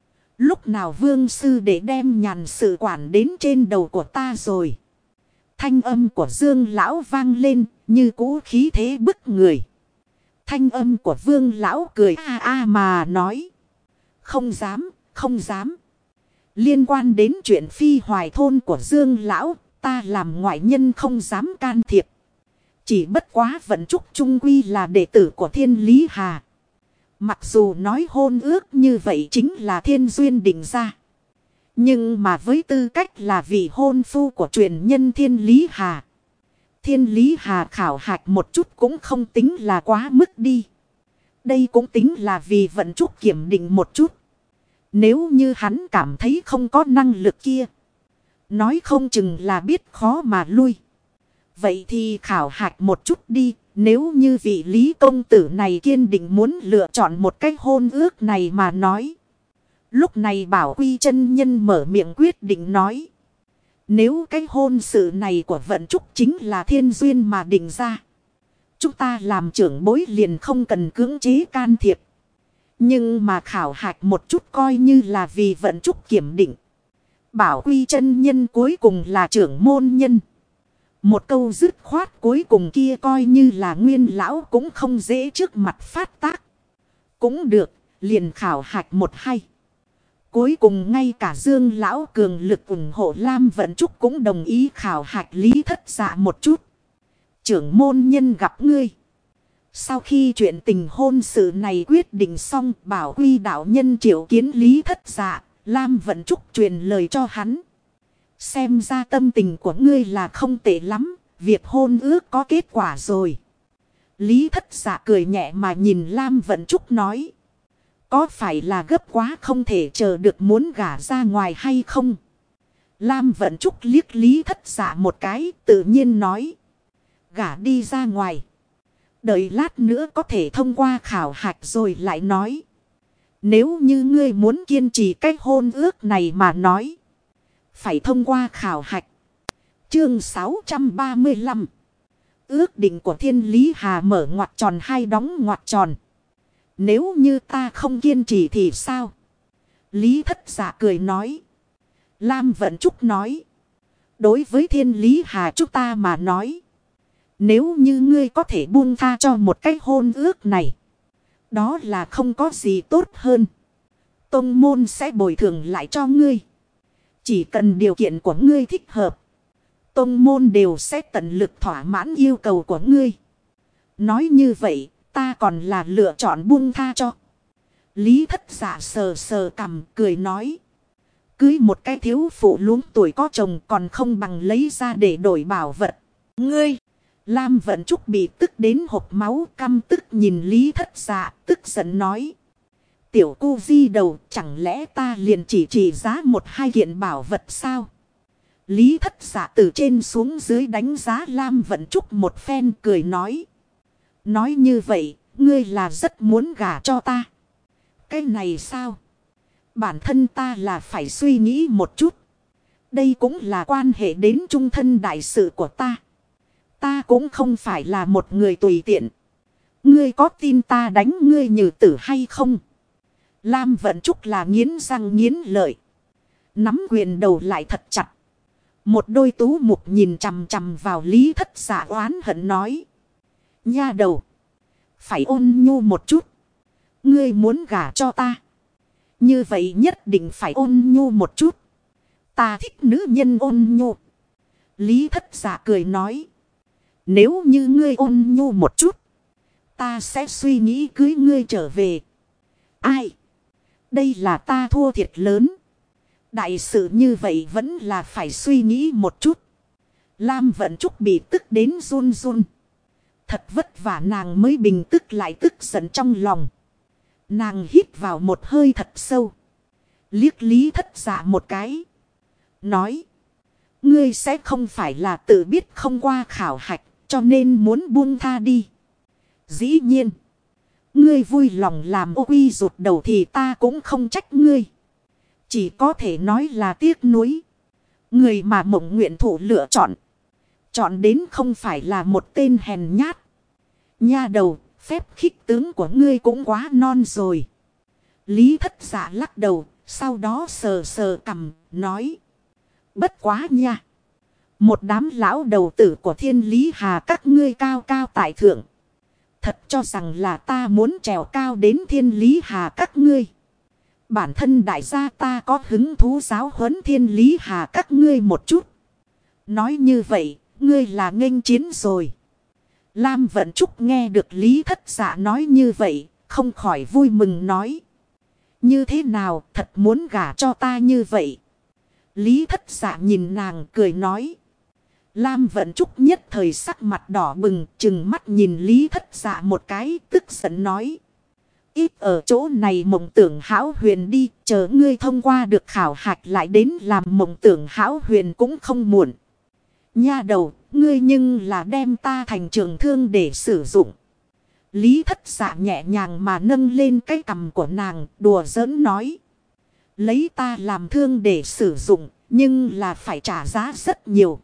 Lúc nào Vương sư để đem nhàn sự quản đến trên đầu của ta rồi. Thanh âm của Dương lão vang lên như cũ khí thế bức người. Thanh âm của Vương lão cười a a mà nói. Không dám, không dám. Liên quan đến chuyện Phi Hoài Thôn của Dương lão, ta làm ngoại nhân không dám can thiệp. Chỉ bất quá Vận Trúc trung quy là đệ tử của Thiên Lý Hà. Mặc dù nói hôn ước như vậy chính là thiên duyên định ra. Nhưng mà với tư cách là vị hôn phu của truyền nhân Thiên Lý Hà. Thiên Lý Hà khảo hạch một chút cũng không tính là quá mức đi. Đây cũng tính là vì Vận Trúc kiểm định một chút. Nếu như hắn cảm thấy không có năng lực kia. Nói không chừng là biết khó mà lui. Vậy thì khảo hạch một chút đi. Nếu như vị Lý công tử này kiên định muốn lựa chọn một cái hôn ước này mà nói. Lúc này Bảo Quy chân nhân mở miệng quyết định nói. Nếu cái hôn sự này của Vận Trúc chính là thiên duyên mà định ra. Chúng ta làm trưởng bối liền không cần cưỡng chế can thiệp. Nhưng mà khảo hạch một chút coi như là vì Vận Trúc kiểm định. Bảo Quy chân nhân cuối cùng là trưởng môn nhân. Một câu dứt khoát cuối cùng kia coi như là Nguyên lão cũng không dễ trước mặt phát tác. Cũng được, liền khảo hạch một hay. Cuối cùng ngay cả Dương lão cường lực ủng hộ Lam Vận Trúc cũng đồng ý khảo hạch Lý Thất Dạ một chút. Trưởng môn nhân gặp ngươi. Sau khi chuyện tình hôn sự này quyết định xong, bảo Huy đạo nhân triệu kiến Lý Thất Dạ, Lam Vận Trúc truyền lời cho hắn. Xem ra tâm tình của ngươi là không tệ lắm, việc hôn ước có kết quả rồi. Lý Thất Dạ cười nhẹ mà nhìn Lam Vận Trúc nói. Có phải là gấp quá không thể chờ được muốn gả ra ngoài hay không? Lam Vận Trúc liếc Lý Thất Dạ một cái, tự nhiên nói. Gả đi ra ngoài. Đợi lát nữa có thể thông qua khảo hạch rồi lại nói. Nếu như ngươi muốn kiên trì cách hôn ước này mà nói. Phải thông qua khảo hạch. Chương 635. Ước định của Thiên Lý Hà mở ngoặc tròn hay đóng ngoặc tròn. Nếu như ta không kiên trì thì sao? Lý Thất Dạ cười nói. Lam Vận Trúc nói. Đối với Thiên Lý Hà chúng ta mà nói. Nếu như ngươi có thể buông tha cho một cái hôn ước này. Đó là không có gì tốt hơn. Tông môn sẽ bồi thường lại cho ngươi. Chỉ cần điều kiện của ngươi thích hợp. Tông môn đều sẽ tận lực thỏa mãn yêu cầu của ngươi. Nói như vậy, ta còn là lựa chọn buông tha cho. Lý Thất Dạ sờ sờ cằm cười nói. Cưới một cái thiếu phụ luống tuổi có chồng còn không bằng lấy ra để đổi bảo vật. Ngươi! Lam Vận Trúc bị tức đến hộc máu, căm tức nhìn Lý Thất Dạ, tức giận nói. Tiểu cô di đầu, chẳng lẽ ta liền chỉ giá một hai kiện bảo vật sao? Lý Thất Dạ từ trên xuống dưới đánh giá Lam Vận Trúc một phen cười nói. Nói như vậy, ngươi là rất muốn gả cho ta. Cái này sao? Bản thân ta là phải suy nghĩ một chút. Đây cũng là quan hệ đến trung thân đại sự của ta. Ta cũng không phải là một người tùy tiện. Ngươi có tin ta đánh ngươi như tử hay không? Lam Vận Trúc là nghiến răng nghiến lợi. Nắm quyền đầu lại thật chặt. Một đôi tú mục nhìn chằm chằm vào Lý Thất Dạ oán hận nói. Nha đầu. Phải ôn nhu một chút. Ngươi muốn gả cho ta. Như vậy nhất định phải ôn nhu một chút. Ta thích nữ nhân ôn nhu. Lý Thất Dạ cười nói. Nếu như ngươi ôn nhu một chút. Ta sẽ suy nghĩ cưới ngươi trở về. Ai? Đây là ta thua thiệt lớn. Đại sự như vậy vẫn là phải suy nghĩ một chút. Lam Vận Trúc bị tức đến run run. Thật vất vả nàng mới bình tức lại tức giận trong lòng. Nàng hít vào một hơi thật sâu. Liếc Lý Thất Dạ một cái. Nói. Ngươi sẽ không phải là tự biết không qua khảo hạch. Cho nên muốn buông tha đi. Dĩ nhiên. Ngươi vui lòng làm ô quy rụt đầu thì ta cũng không trách ngươi. Chỉ có thể nói là tiếc nuối. Người mà mộng nguyện thủ lựa chọn. Chọn đến không phải là một tên hèn nhát. Nha đầu, phép khích tướng của ngươi cũng quá non rồi. Lý Thất Dạ lắc đầu, sau đó sờ sờ cằm, nói. Bất quá nha. Một đám lão đầu tử của Thiên Lý Hà các ngươi cao cao tại thượng. Thật cho rằng là ta muốn trèo cao đến Thiên Lý Hà các ngươi. Bản thân đại gia ta có hứng thú giáo huấn Thiên Lý Hà các ngươi một chút. Nói như vậy, ngươi là nghênh chiến rồi. Lam Vận Trúc nghe được Lý Thất Dạ nói như vậy, không khỏi vui mừng nói. Như thế nào, thật muốn gả cho ta như vậy? Lý Thất Dạ nhìn nàng cười nói. Lam Vận Trúc nhất thời sắc mặt đỏ bừng, chừng mắt nhìn Lý Thất Dạ một cái, tức giận nói. Ít ở chỗ này mộng tưởng hão huyền đi, chờ ngươi thông qua được khảo hạch lại đến làm mộng tưởng hão huyền cũng không muộn. Nha đầu, ngươi nhưng là đem ta thành trường thương để sử dụng. Lý Thất Dạ nhẹ nhàng mà nâng lên cái cằm của nàng, đùa giỡn nói. Lấy ta làm thương để sử dụng, nhưng là phải trả giá rất nhiều.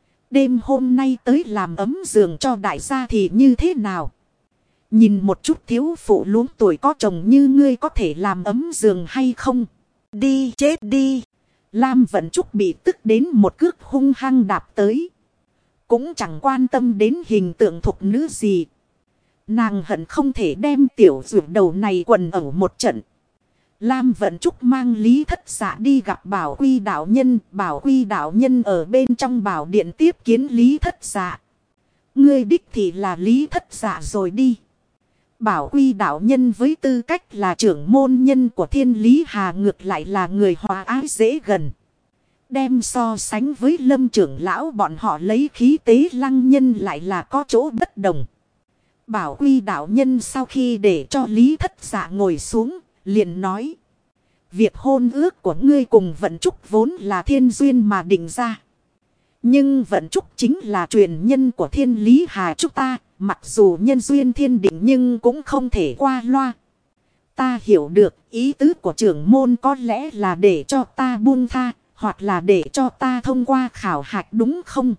Đêm hôm nay tới làm ấm giường cho đại gia thì như thế nào? Nhìn một chút thiếu phụ luống tuổi có chồng như ngươi có thể làm ấm giường hay không? Đi chết đi! Lam Vận Trúc bị tức đến một cước hung hăng đạp tới. cũng chẳng quan tâm đến hình tượng thục nữ gì. Nàng hận không thể đem tiểu dụ đầu này quần ẩu một trận. Lam Vận Trúc mang Lý Thất Dạ đi gặp Bảo Quy đạo nhân. Bảo Quy đạo nhân ở bên trong bảo điện tiếp kiến Lý Thất Dạ. Ngươi đích thì là Lý Thất Dạ rồi đi. Bảo Quy đạo nhân với tư cách là trưởng môn nhân của Thiên Lý Hà ngược lại là người hòa ái dễ gần. Đem so sánh với Lâm trưởng lão bọn họ lấy khí tế lăng nhân lại là có chỗ bất đồng. Bảo Quy đạo nhân sau khi để cho Lý Thất Dạ ngồi xuống, liền nói. Việc hôn ước của ngươi cùng Vận Trúc vốn là thiên duyên mà định ra. Nhưng Vận Trúc chính là truyền nhân của Thiên Lý Hà chúng ta. Mặc dù nhân duyên thiên định nhưng cũng không thể qua loa. Ta hiểu được ý tứ của trưởng môn có lẽ là để cho ta buông tha. Hoặc là để cho ta thông qua khảo hạch đúng không?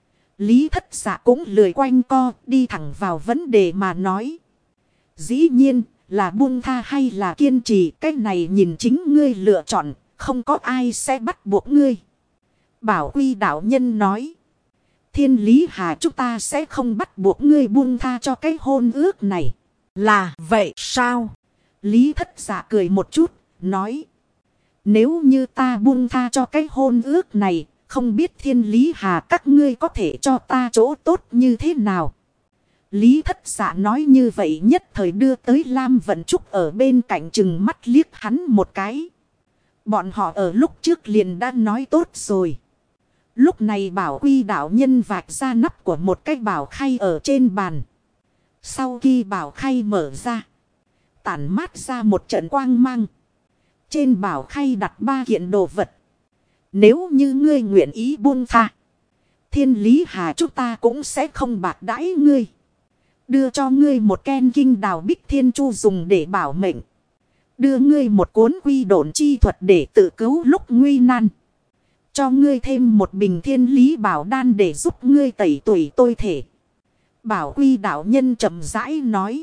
Lý Thất Dạ cũng lười quanh co đi thẳng vào vấn đề mà nói. Dĩ nhiên là buông tha hay là kiên trì. Cái này nhìn chính ngươi lựa chọn. Không có ai sẽ bắt buộc ngươi. Bảo Quy đạo nhân nói. Thiên Lý Hà chúng ta sẽ không bắt buộc ngươi buông tha cho cái hôn ước này. Là vậy sao? Lý Thất Dạ cười một chút, nói. Nếu như ta buông tha cho cái hôn ước này, không biết Thiên Lý Hà các ngươi có thể cho ta chỗ tốt như thế nào? Lý Thất Dạ nói như vậy nhất thời đưa tới Lam Vận Trúc ở bên cạnh chừng mắt liếc hắn một cái. Bọn họ ở lúc trước liền đã nói tốt rồi. Lúc này Bảo Quy đạo nhân vạch ra nắp của một cái bảo khay ở trên bàn. Sau khi bảo khay mở ra, tản mát ra một trận quang mang. Trên bảo khay đặt 3 kiện đồ vật. Nếu như ngươi nguyện ý buông tha, Thiên Lý Hà chúng ta cũng sẽ không bạc đãi ngươi. Đưa cho ngươi một ken kinh đào bích thiên chu dùng để bảo mệnh. Đưa ngươi một cuốn quy độn chi thuật để tự cứu lúc nguy nan. Cho ngươi thêm một bình thiên lý bảo đan để giúp ngươi tẩy tuổi tôi thể. Bảo Quy đạo nhân chậm rãi nói.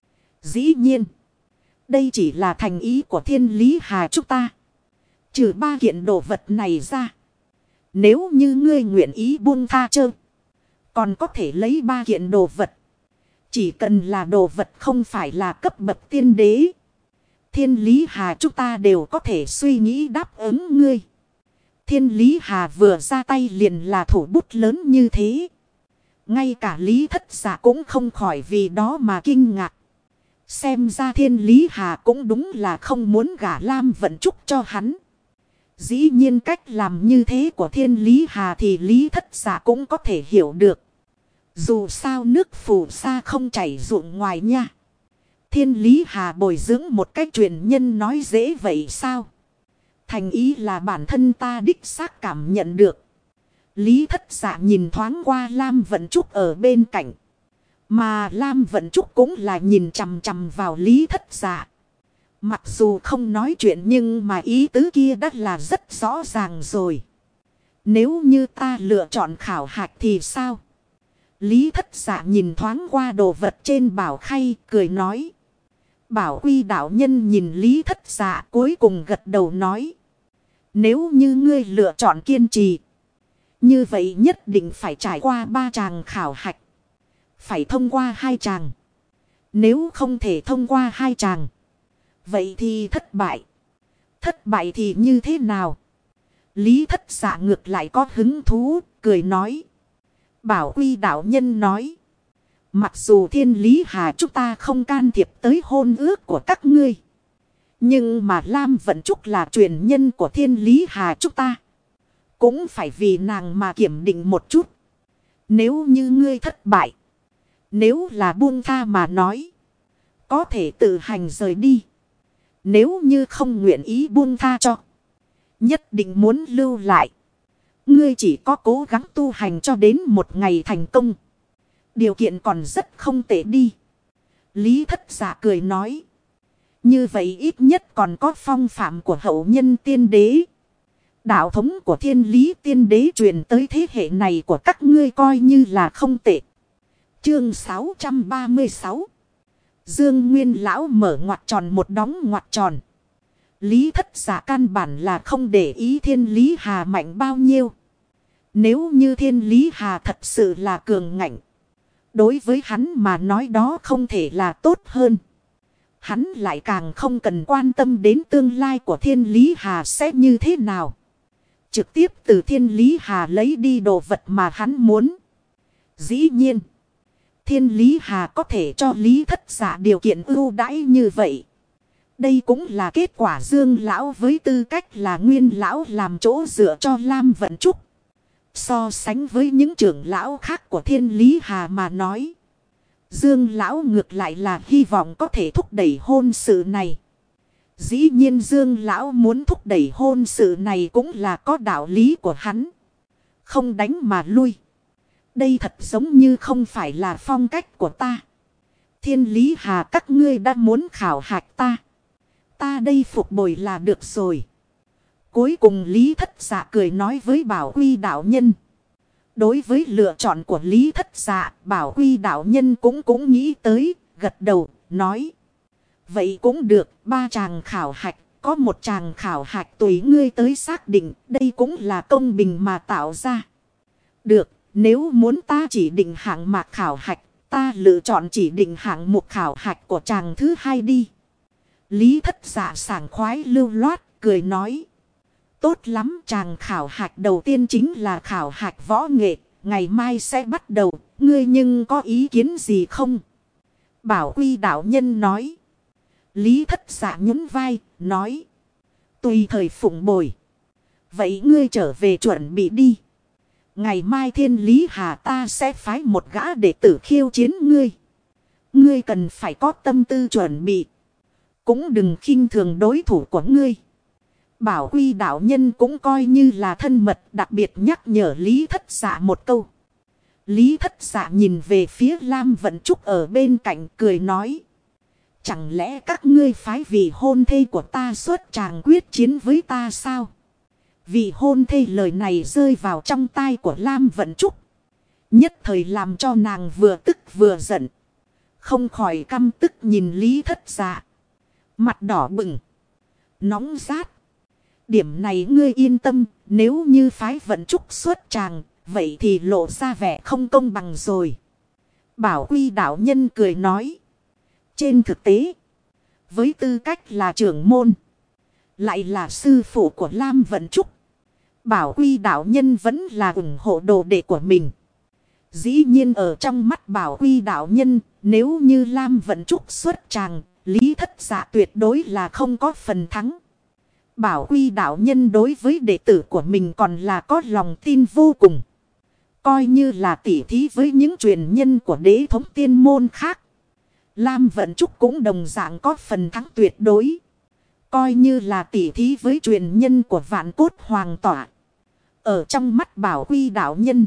Dĩ nhiên. Đây chỉ là thành ý của Thiên Lý Hà chúng ta. Trừ 3 kiện đồ vật này ra. Nếu như ngươi nguyện ý buông tha chơ. Còn có thể lấy 3 kiện đồ vật. Chỉ cần là đồ vật không phải là cấp bậc tiên đế. Thiên Lý Hà chúng ta đều có thể suy nghĩ đáp ứng ngươi. Thiên Lý Hà vừa ra tay liền là thủ bút lớn như thế. Ngay cả Lý Thất Dạ cũng không khỏi vì đó mà kinh ngạc. Xem ra Thiên Lý Hà cũng đúng là không muốn gả Lam Vận Trúc cho hắn. Dĩ nhiên cách làm như thế của Thiên Lý Hà thì Lý Thất Dạ cũng có thể hiểu được. Dù sao nước phù sa không chảy ruộng ngoài nha. Thiên Lý Hà bồi dưỡng một cách truyền nhân nói dễ vậy sao? Thành ý là bản thân ta đích xác cảm nhận được. Lý Thất Dạ nhìn thoáng qua Lam Vận Trúc ở bên cạnh. Mà Lam Vận Trúc cũng là nhìn chằm chằm vào Lý Thất Dạ. Mặc dù không nói chuyện nhưng mà ý tứ kia đã là rất rõ ràng rồi. Nếu như ta lựa chọn khảo hạch thì sao? Lý Thất Dạ nhìn thoáng qua đồ vật trên bảo khay cười nói. Bảo Quy đạo nhân nhìn Lý Thất Dạ cuối cùng gật đầu nói. Nếu như ngươi lựa chọn kiên trì. Như vậy nhất định phải trải qua 3 tràng khảo hạch. Phải thông qua 2 tràng. Nếu không thể thông qua 2 tràng. Vậy thì thất bại. Thất bại thì như thế nào? Lý Thất Dạ ngược lại có hứng thú, cười nói. Bảo Quy đạo nhân nói. Mặc dù Thiên Lý Hà chúng ta không can thiệp tới hôn ước của các ngươi. Nhưng mà Lam Vận Trúc là truyền nhân của Thiên Lý Hà chúng ta. Cũng phải vì nàng mà kiểm định một chút. Nếu như ngươi thất bại. Nếu là buông tha mà nói. Có thể tự hành rời đi. Nếu như không nguyện ý buông tha cho. Nhất định muốn lưu lại. Ngươi chỉ có cố gắng tu hành cho đến một ngày thành công. Điều kiện còn rất không tệ đi. Lý Thất Dạ cười nói. Như vậy ít nhất còn có phong phạm của hậu nhân tiên đế. Đạo thống của Thiên Lý tiên đế truyền tới thế hệ này của các ngươi coi như là không tệ. Chương 636. Dương Nguyên lão mở ngoặc tròn một đóng ngoặc tròn. Lý Thất Dạ căn bản là không để ý Thiên Lý Hà mạnh bao nhiêu. Nếu như Thiên Lý Hà thật sự là cường ngạnh, đối với hắn mà nói đó không thể là tốt hơn. Hắn lại càng không cần quan tâm đến tương lai của Thiên Lý Hà sẽ như thế nào. Trực tiếp từ Thiên Lý Hà lấy đi đồ vật mà hắn muốn. Dĩ nhiên, Thiên Lý Hà có thể cho Lý Thất Dạ điều kiện ưu đãi như vậy. Đây cũng là kết quả Dương Lão với tư cách là Nguyên Lão làm chỗ dựa cho Lam Vận Trúc. So sánh với những trưởng lão khác của Thiên Lý Hà mà nói, Dương Lão ngược lại là hy vọng có thể thúc đẩy hôn sự này. Dĩ nhiên Dương Lão muốn thúc đẩy hôn sự này cũng là có đạo lý của hắn. Không đánh mà lui. Đây thật giống như không phải là phong cách của ta. Thiên Lý Hà các ngươi đã muốn khảo hạch ta. Ta đây phục bồi là được rồi. Cuối cùng Lý Thất Dạ cười nói với Bảo Quy đạo nhân. Đối với lựa chọn của Lý Thất Dạ, Bảo Quy đạo nhân cũng nghĩ tới, gật đầu, nói. Vậy cũng được, 3 chàng khảo hạch, có 1 chàng khảo hạch tùy ngươi tới xác định, đây cũng là công bình mà tạo ra. Được, nếu muốn ta chỉ định hạng mạc khảo hạch, ta lựa chọn chỉ định hạng mục khảo hạch của chàng thứ 2 đi. Lý Thất Dạ sảng khoái lưu loát, cười nói. Tốt lắm, chàng khảo hạch đầu tiên chính là khảo hạch võ nghệ, ngày mai sẽ bắt đầu, ngươi nhưng có ý kiến gì không? Bảo Quy đạo nhân nói. Lý Thất Dạ nhún vai, nói. Tùy thời phụng bồi. Vậy ngươi trở về chuẩn bị đi. Ngày mai Thiên Lý Hà ta sẽ phái một gã đệ tử khiêu chiến ngươi. Ngươi cần phải có tâm tư chuẩn bị. Cũng đừng khinh thường đối thủ của ngươi. Bảo Quy đạo nhân cũng coi như là thân mật, đặc biệt nhắc nhở Lý Thất Dạ một câu. Lý Thất Dạ nhìn về phía Lam Vận Trúc ở bên cạnh cười nói. Chẳng lẽ các ngươi phái vị hôn thê của ta xuất tràng quyết chiến với ta sao? Vị hôn thê lời này rơi vào trong tai của Lam Vận Trúc. Nhất thời làm cho nàng vừa tức vừa giận. Không khỏi căm tức nhìn Lý Thất Dạ. Mặt đỏ bừng. Nóng rát. Điểm này ngươi yên tâm. Nếu như phái Vận Trúc xuất tràng. Vậy thì lộ ra vẻ không công bằng rồi. Bảo Quy đạo nhân cười nói. Trên thực tế. Với tư cách là trưởng môn. Lại là sư phụ của Lam Vận Trúc. Bảo Quy đạo nhân vẫn là ủng hộ đồ đệ của mình. Dĩ nhiên ở trong mắt Bảo Quy đạo nhân. Nếu như Lam Vận Trúc xuất tràng. Lý Thất Dạ tuyệt đối là không có phần thắng. Bảo Quy đạo nhân đối với đệ tử của mình còn là có lòng tin vô cùng. Coi như là tỉ thí với những truyền nhân của đế thống tiên môn khác. Lam Vận Trúc cũng đồng dạng có phần thắng tuyệt đối. Coi như là tỉ thí với truyền nhân của Vạn Cốt Hoàng Tỏa. Ở trong mắt Bảo Quy đạo nhân.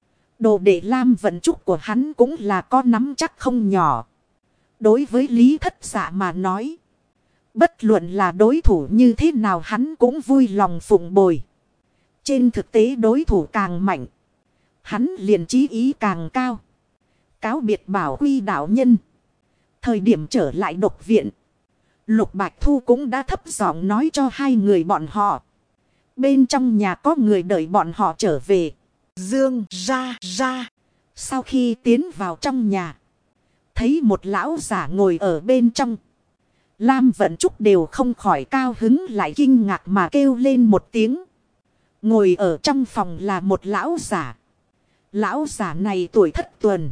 Đồ đệ Lam Vận Trúc của hắn cũng là có nắm chắc không nhỏ. Đối với Lý Thất Dạ mà nói. Bất luận là đối thủ như thế nào hắn cũng vui lòng phụng bồi. Trên thực tế đối thủ càng mạnh. Hắn liền chí ý càng cao. Cáo biệt Bảo Quy đạo nhân. Thời điểm trở lại độc viện. Lục Bạch Thu cũng đã thấp giọng nói cho hai người bọn họ. Bên trong nhà có người đợi bọn họ trở về. Dương ra. Sau khi tiến vào trong nhà. Thấy một lão giả ngồi ở bên trong. Lam Vận Trúc đều không khỏi cao hứng lại kinh ngạc mà kêu lên một tiếng. Ngồi ở trong phòng là một lão giả. Lão giả này tuổi thất tuần.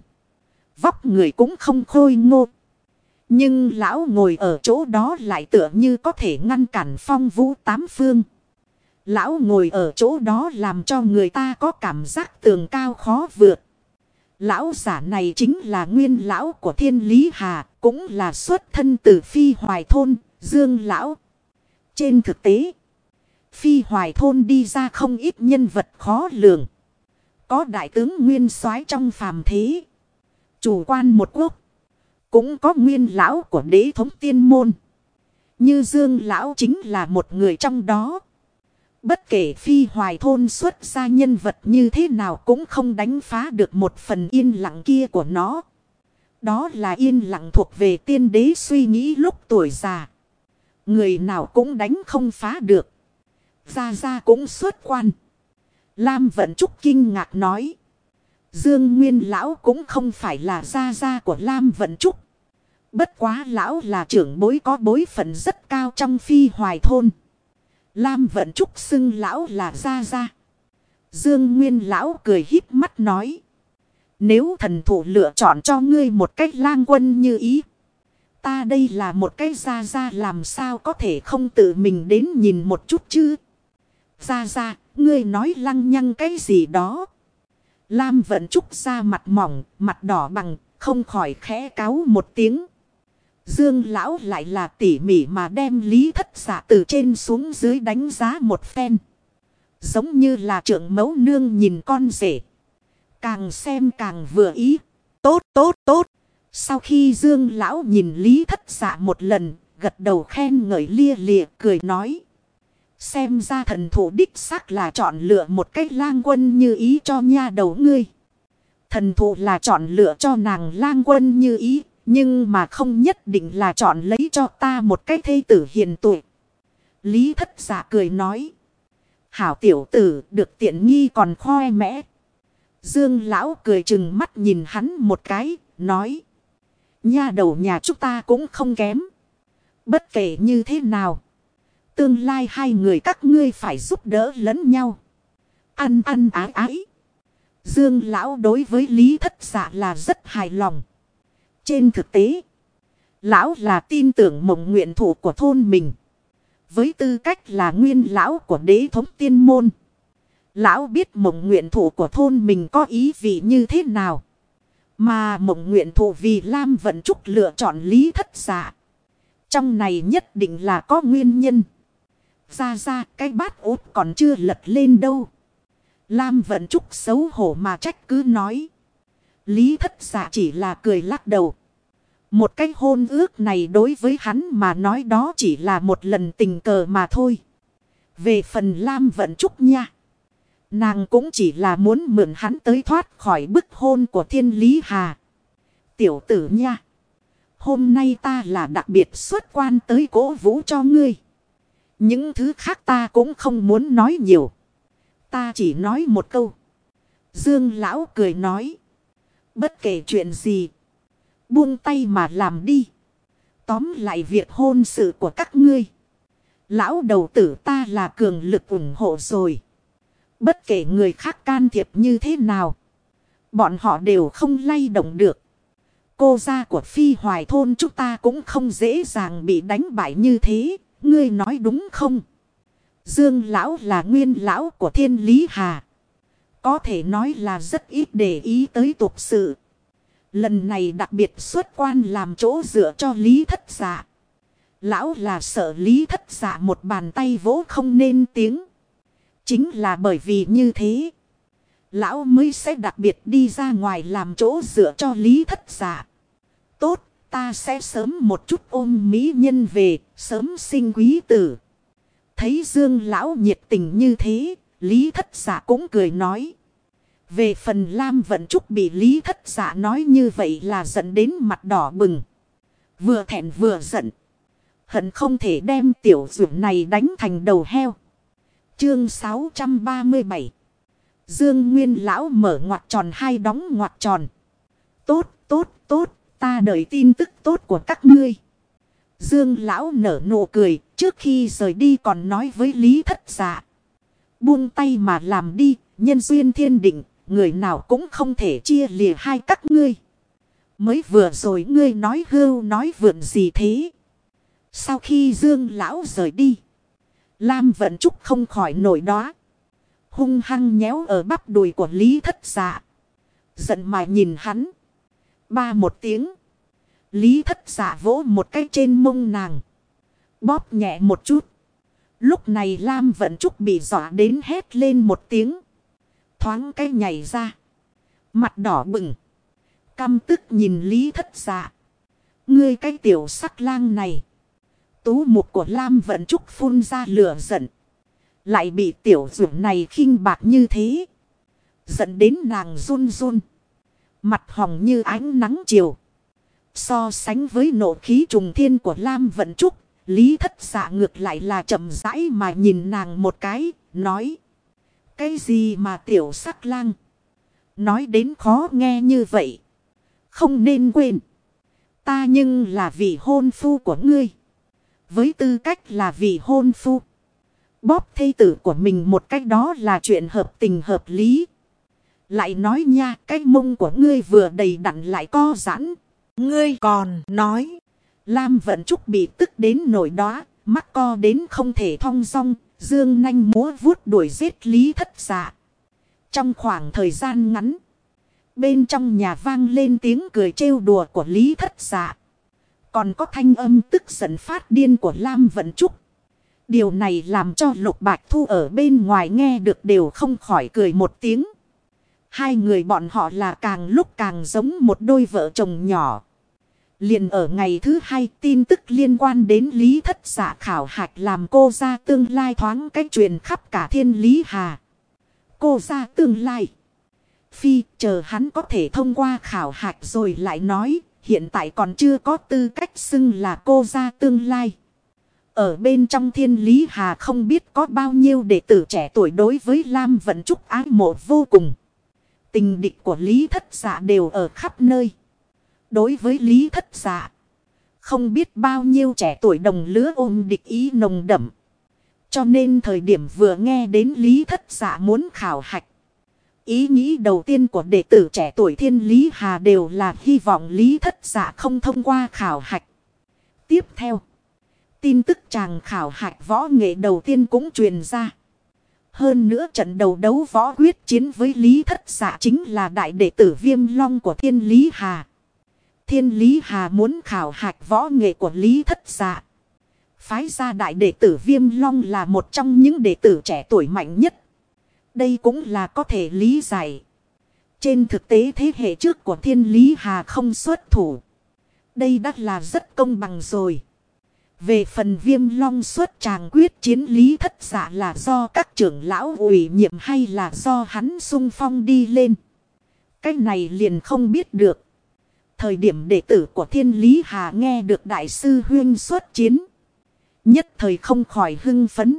Vóc người cũng không khôi ngô. Nhưng lão ngồi ở chỗ đó lại tựa như có thể ngăn cản phong vũ 8 phương. Lão ngồi ở chỗ đó làm cho người ta có cảm giác tường cao khó vượt. Lão giả này chính là nguyên lão của Thiên Lý Hà, cũng là xuất thân từ Phi Hoài Thôn, Dương Lão. Trên thực tế, Phi Hoài Thôn đi ra không ít nhân vật khó lường. Có đại tướng nguyên soái trong phàm thế, chủ quan một quốc. Cũng có nguyên lão của đế thống tiên môn. Như Dương Lão chính là một người trong đó. Bất kể Phi Hoài Thôn xuất ra nhân vật như thế nào cũng không đánh phá được một phần yên lặng kia của nó. Đó là yên lặng thuộc về tiên đế suy nghĩ lúc tuổi già. Người nào cũng đánh không phá được. Ra cũng xuất quan. Lam Vận Trúc kinh ngạc nói. Dương Nguyên lão cũng không phải là gia gia của Lam Vận Trúc. Bất quá lão là trưởng bối có bối phận rất cao trong Phi Hoài thôn. Lam Vận Trúc xưng lão là gia gia. Dương Nguyên lão cười híp mắt nói. Nếu thần thủ lựa chọn cho ngươi một cách lang quân như ý. Ta đây là một cái gia gia, làm sao có thể không tự mình đến nhìn một chút chứ. Gia gia, ngươi nói lăng nhăng cái gì đó. Lam Vận Trúc ra mặt mỏng, mặt đỏ bằng, không khỏi khẽ cáu một tiếng. Dương lão lại là tỉ mỉ mà đem Lý Thất Dạ từ trên xuống dưới đánh giá một phen. Giống như là trưởng mẫu nương nhìn con rể. Càng xem càng vừa ý. Tốt, tốt, tốt. Sau khi Dương lão nhìn Lý Thất Dạ một lần, gật đầu khen ngợi lia lịa, cười nói. Xem ra thần thủ đích xác là chọn lựa một cách lang quân như ý cho nha đầu ngươi. Thần thủ là chọn lựa cho nàng lang quân như ý, nhưng mà không nhất định là chọn lấy cho ta một cái thê tử hiền tuệ. Lý Thất Dạ cười nói. Hảo tiểu tử, được tiện nghi còn khoe mẽ. Dương lão cười chừng mắt nhìn hắn một cái, nói. Nha đầu nhà chúng ta cũng không kém. Bất kể như thế nào, tương lai hai người các ngươi phải giúp đỡ lẫn nhau. Ăn ăn ái ái. Dương lão đối với Lý Thất Dạ là rất hài lòng. Trên thực tế, lão là tin tưởng mộng nguyện thủ của thôn mình. Với tư cách là nguyên lão của đế thống tiên môn, lão biết mộng nguyện thủ của thôn mình có ý vị như thế nào. Mà mộng nguyện thủ vì Lam Vận Trúc lựa chọn Lý Thất Dạ, trong này nhất định là có nguyên nhân. Ra cái bát út còn chưa lật lên đâu. Lam Vận Trúc xấu hổ mà trách cứ nói. Lý Thất Dạ chỉ là cười lắc đầu. Một cái hôn ước này đối với hắn mà nói đó chỉ là một lần tình cờ mà thôi. Về phần Lam Vận Trúc nha, nàng cũng chỉ là muốn mượn hắn tới thoát khỏi bức hôn của Thiên Lý Hà. Tiểu tử nha, hôm nay ta là đặc biệt xuất quan tới cổ vũ cho ngươi. Những thứ khác ta cũng không muốn nói nhiều. Ta chỉ nói một câu. Dương lão cười nói. Bất kể chuyện gì, buông tay mà làm đi. Tóm lại việc hôn sự của các ngươi, lão đầu tử ta là cường lực ủng hộ rồi. Bất kể người khác can thiệp như thế nào, bọn họ đều không lay động được. Cô gia của Phi Hoài thôn chúng ta cũng không dễ dàng bị đánh bại như thế. Ngươi nói đúng không? Dương lão là nguyên lão của Thiên Lý Hà, có thể nói là rất ít để ý tới tục sự. Lần này đặc biệt xuất quan làm chỗ dựa cho Lý Thất Dạ. Lão là sợ Lý Thất Dạ một bàn tay vỗ không nên tiếng. Chính là bởi vì như thế, lão mới sẽ đặc biệt đi ra ngoài làm chỗ dựa cho Lý Thất Dạ. Tốt, ta sẽ sớm một chút ôm mỹ nhân về, sớm sinh quý tử. Thấy Dương lão nhiệt tình như thế, Lý Thất Dạ cũng cười nói. Về phần Lam Vận Trúc bị Lý Thất Dạ nói như vậy là giận đến mặt đỏ bừng. Vừa thẹn vừa giận, hận không thể đem tiểu dưỡng này đánh thành đầu heo. Chương 637. Dương Nguyên lão mở ngoặc tròn hai đóng ngoặc tròn. Tốt, tốt, tốt, ta đợi tin tức tốt của các ngươi. Dương lão nở nụ cười, trước khi rời đi còn nói với Lý Thất Dạ. Buông tay mà làm đi, nhân duyên thiên định, người nào cũng không thể chia lìa hai các ngươi. Mới vừa rồi ngươi nói hưu nói vượn gì thế? Sau khi Dương lão rời đi, Lam Vận Trúc không khỏi nổi đóa, hung hăng nhéo ở bắp đùi của Lý Thất Dạ. Giận mà nhìn hắn. Ba một tiếng, Lý Thất Dạ vỗ một cái trên mông nàng, bóp nhẹ một chút. Lúc này Lam Vận Trúc bị dọa đến hét lên một tiếng, thoáng cái nhảy ra, mặt đỏ bừng, căm tức nhìn Lý Thất Dạ. Ngươi cái tiểu sắc lang này. Tú mục của Lam Vận Trúc phun ra lửa giận, lại bị tiểu dưỡng này khinh bạc như thế, giận đến nàng run run, mặt hồng như ánh nắng chiều. So sánh với nộ khí trùng thiên của Lam Vận Trúc, Lý Thất Dạ ngược lại là chậm rãi mà nhìn nàng một cái, nói. Cái gì mà tiểu sắc lang? Nói đến khó nghe như vậy. Không nên quên. Ta nhưng là vị hôn phu của ngươi. Với tư cách là vị hôn phu. Bóp thê tử của mình một cách đó là chuyện hợp tình hợp lý. Lại nói nha, cái mông của ngươi vừa đầy đặn lại co giãn. Ngươi còn nói. Lam Vận Trúc bị tức đến nổi đóa, mắt co đến không thể thong dong, dương nanh múa vuốt đuổi giết Lý Thất Dạ. Trong khoảng thời gian ngắn, bên trong nhà vang lên tiếng cười trêu đùa của Lý Thất Dạ. Còn có thanh âm tức giận phát điên của Lam Vận Trúc. Điều này làm cho Lục Bạch Thu ở bên ngoài nghe được đều không khỏi cười một tiếng. Hai người bọn họ là càng lúc càng giống một đôi vợ chồng nhỏ. Liền ở ngày thứ hai, tin tức liên quan đến Lý Thất Dạ khảo hạch làm cô ra tương lai thoáng cách truyền khắp cả Thiên Lý Hà. Cô ra tương lai. Phi, chờ hắn có thể thông qua khảo hạch rồi lại nói, hiện tại còn chưa có tư cách xưng là cô ra tương lai. Ở bên trong Thiên Lý Hà không biết có bao nhiêu đệ tử trẻ tuổi đối với Lam Vận Trúc ái mộ vô cùng. Tình địch của Lý Thất Dạ đều ở khắp nơi. Đối với Lý Thất Dạ, không biết bao nhiêu trẻ tuổi đồng lứa ôm địch ý nồng đậm. Cho nên thời điểm vừa nghe đến Lý Thất Dạ muốn khảo hạch, ý nghĩ đầu tiên của đệ tử trẻ tuổi Thiên Lý Hà đều là hy vọng Lý Thất Dạ không thông qua khảo hạch. Tiếp theo, tin tức chàng khảo hạch võ nghệ đầu tiên cũng truyền ra. Hơn nữa trận đầu đấu võ quyết chiến với Lý Thất Dạ chính là đại đệ tử Viêm Long của Thiên Lý Hà. Thiên Lý Hà muốn khảo hạch võ nghệ của Lý Thất Dạ. Phái ra đại đệ tử Viêm Long là một trong những đệ tử trẻ tuổi mạnh nhất. Đây cũng là có thể lý giải. Trên thực tế thế hệ trước của Thiên Lý Hà không xuất thủ. Đây đã là rất công bằng rồi. Về phần Viêm Long xuất tràng quyết chiến Lý Thất Dạ là do các trưởng lão ủy nhiệm hay là do hắn xung phong đi lên. Cái này liền không biết được. Thời điểm đệ tử của Thiên Lý Hà nghe được đại sư huynh xuất chiến, nhất thời không khỏi hưng phấn.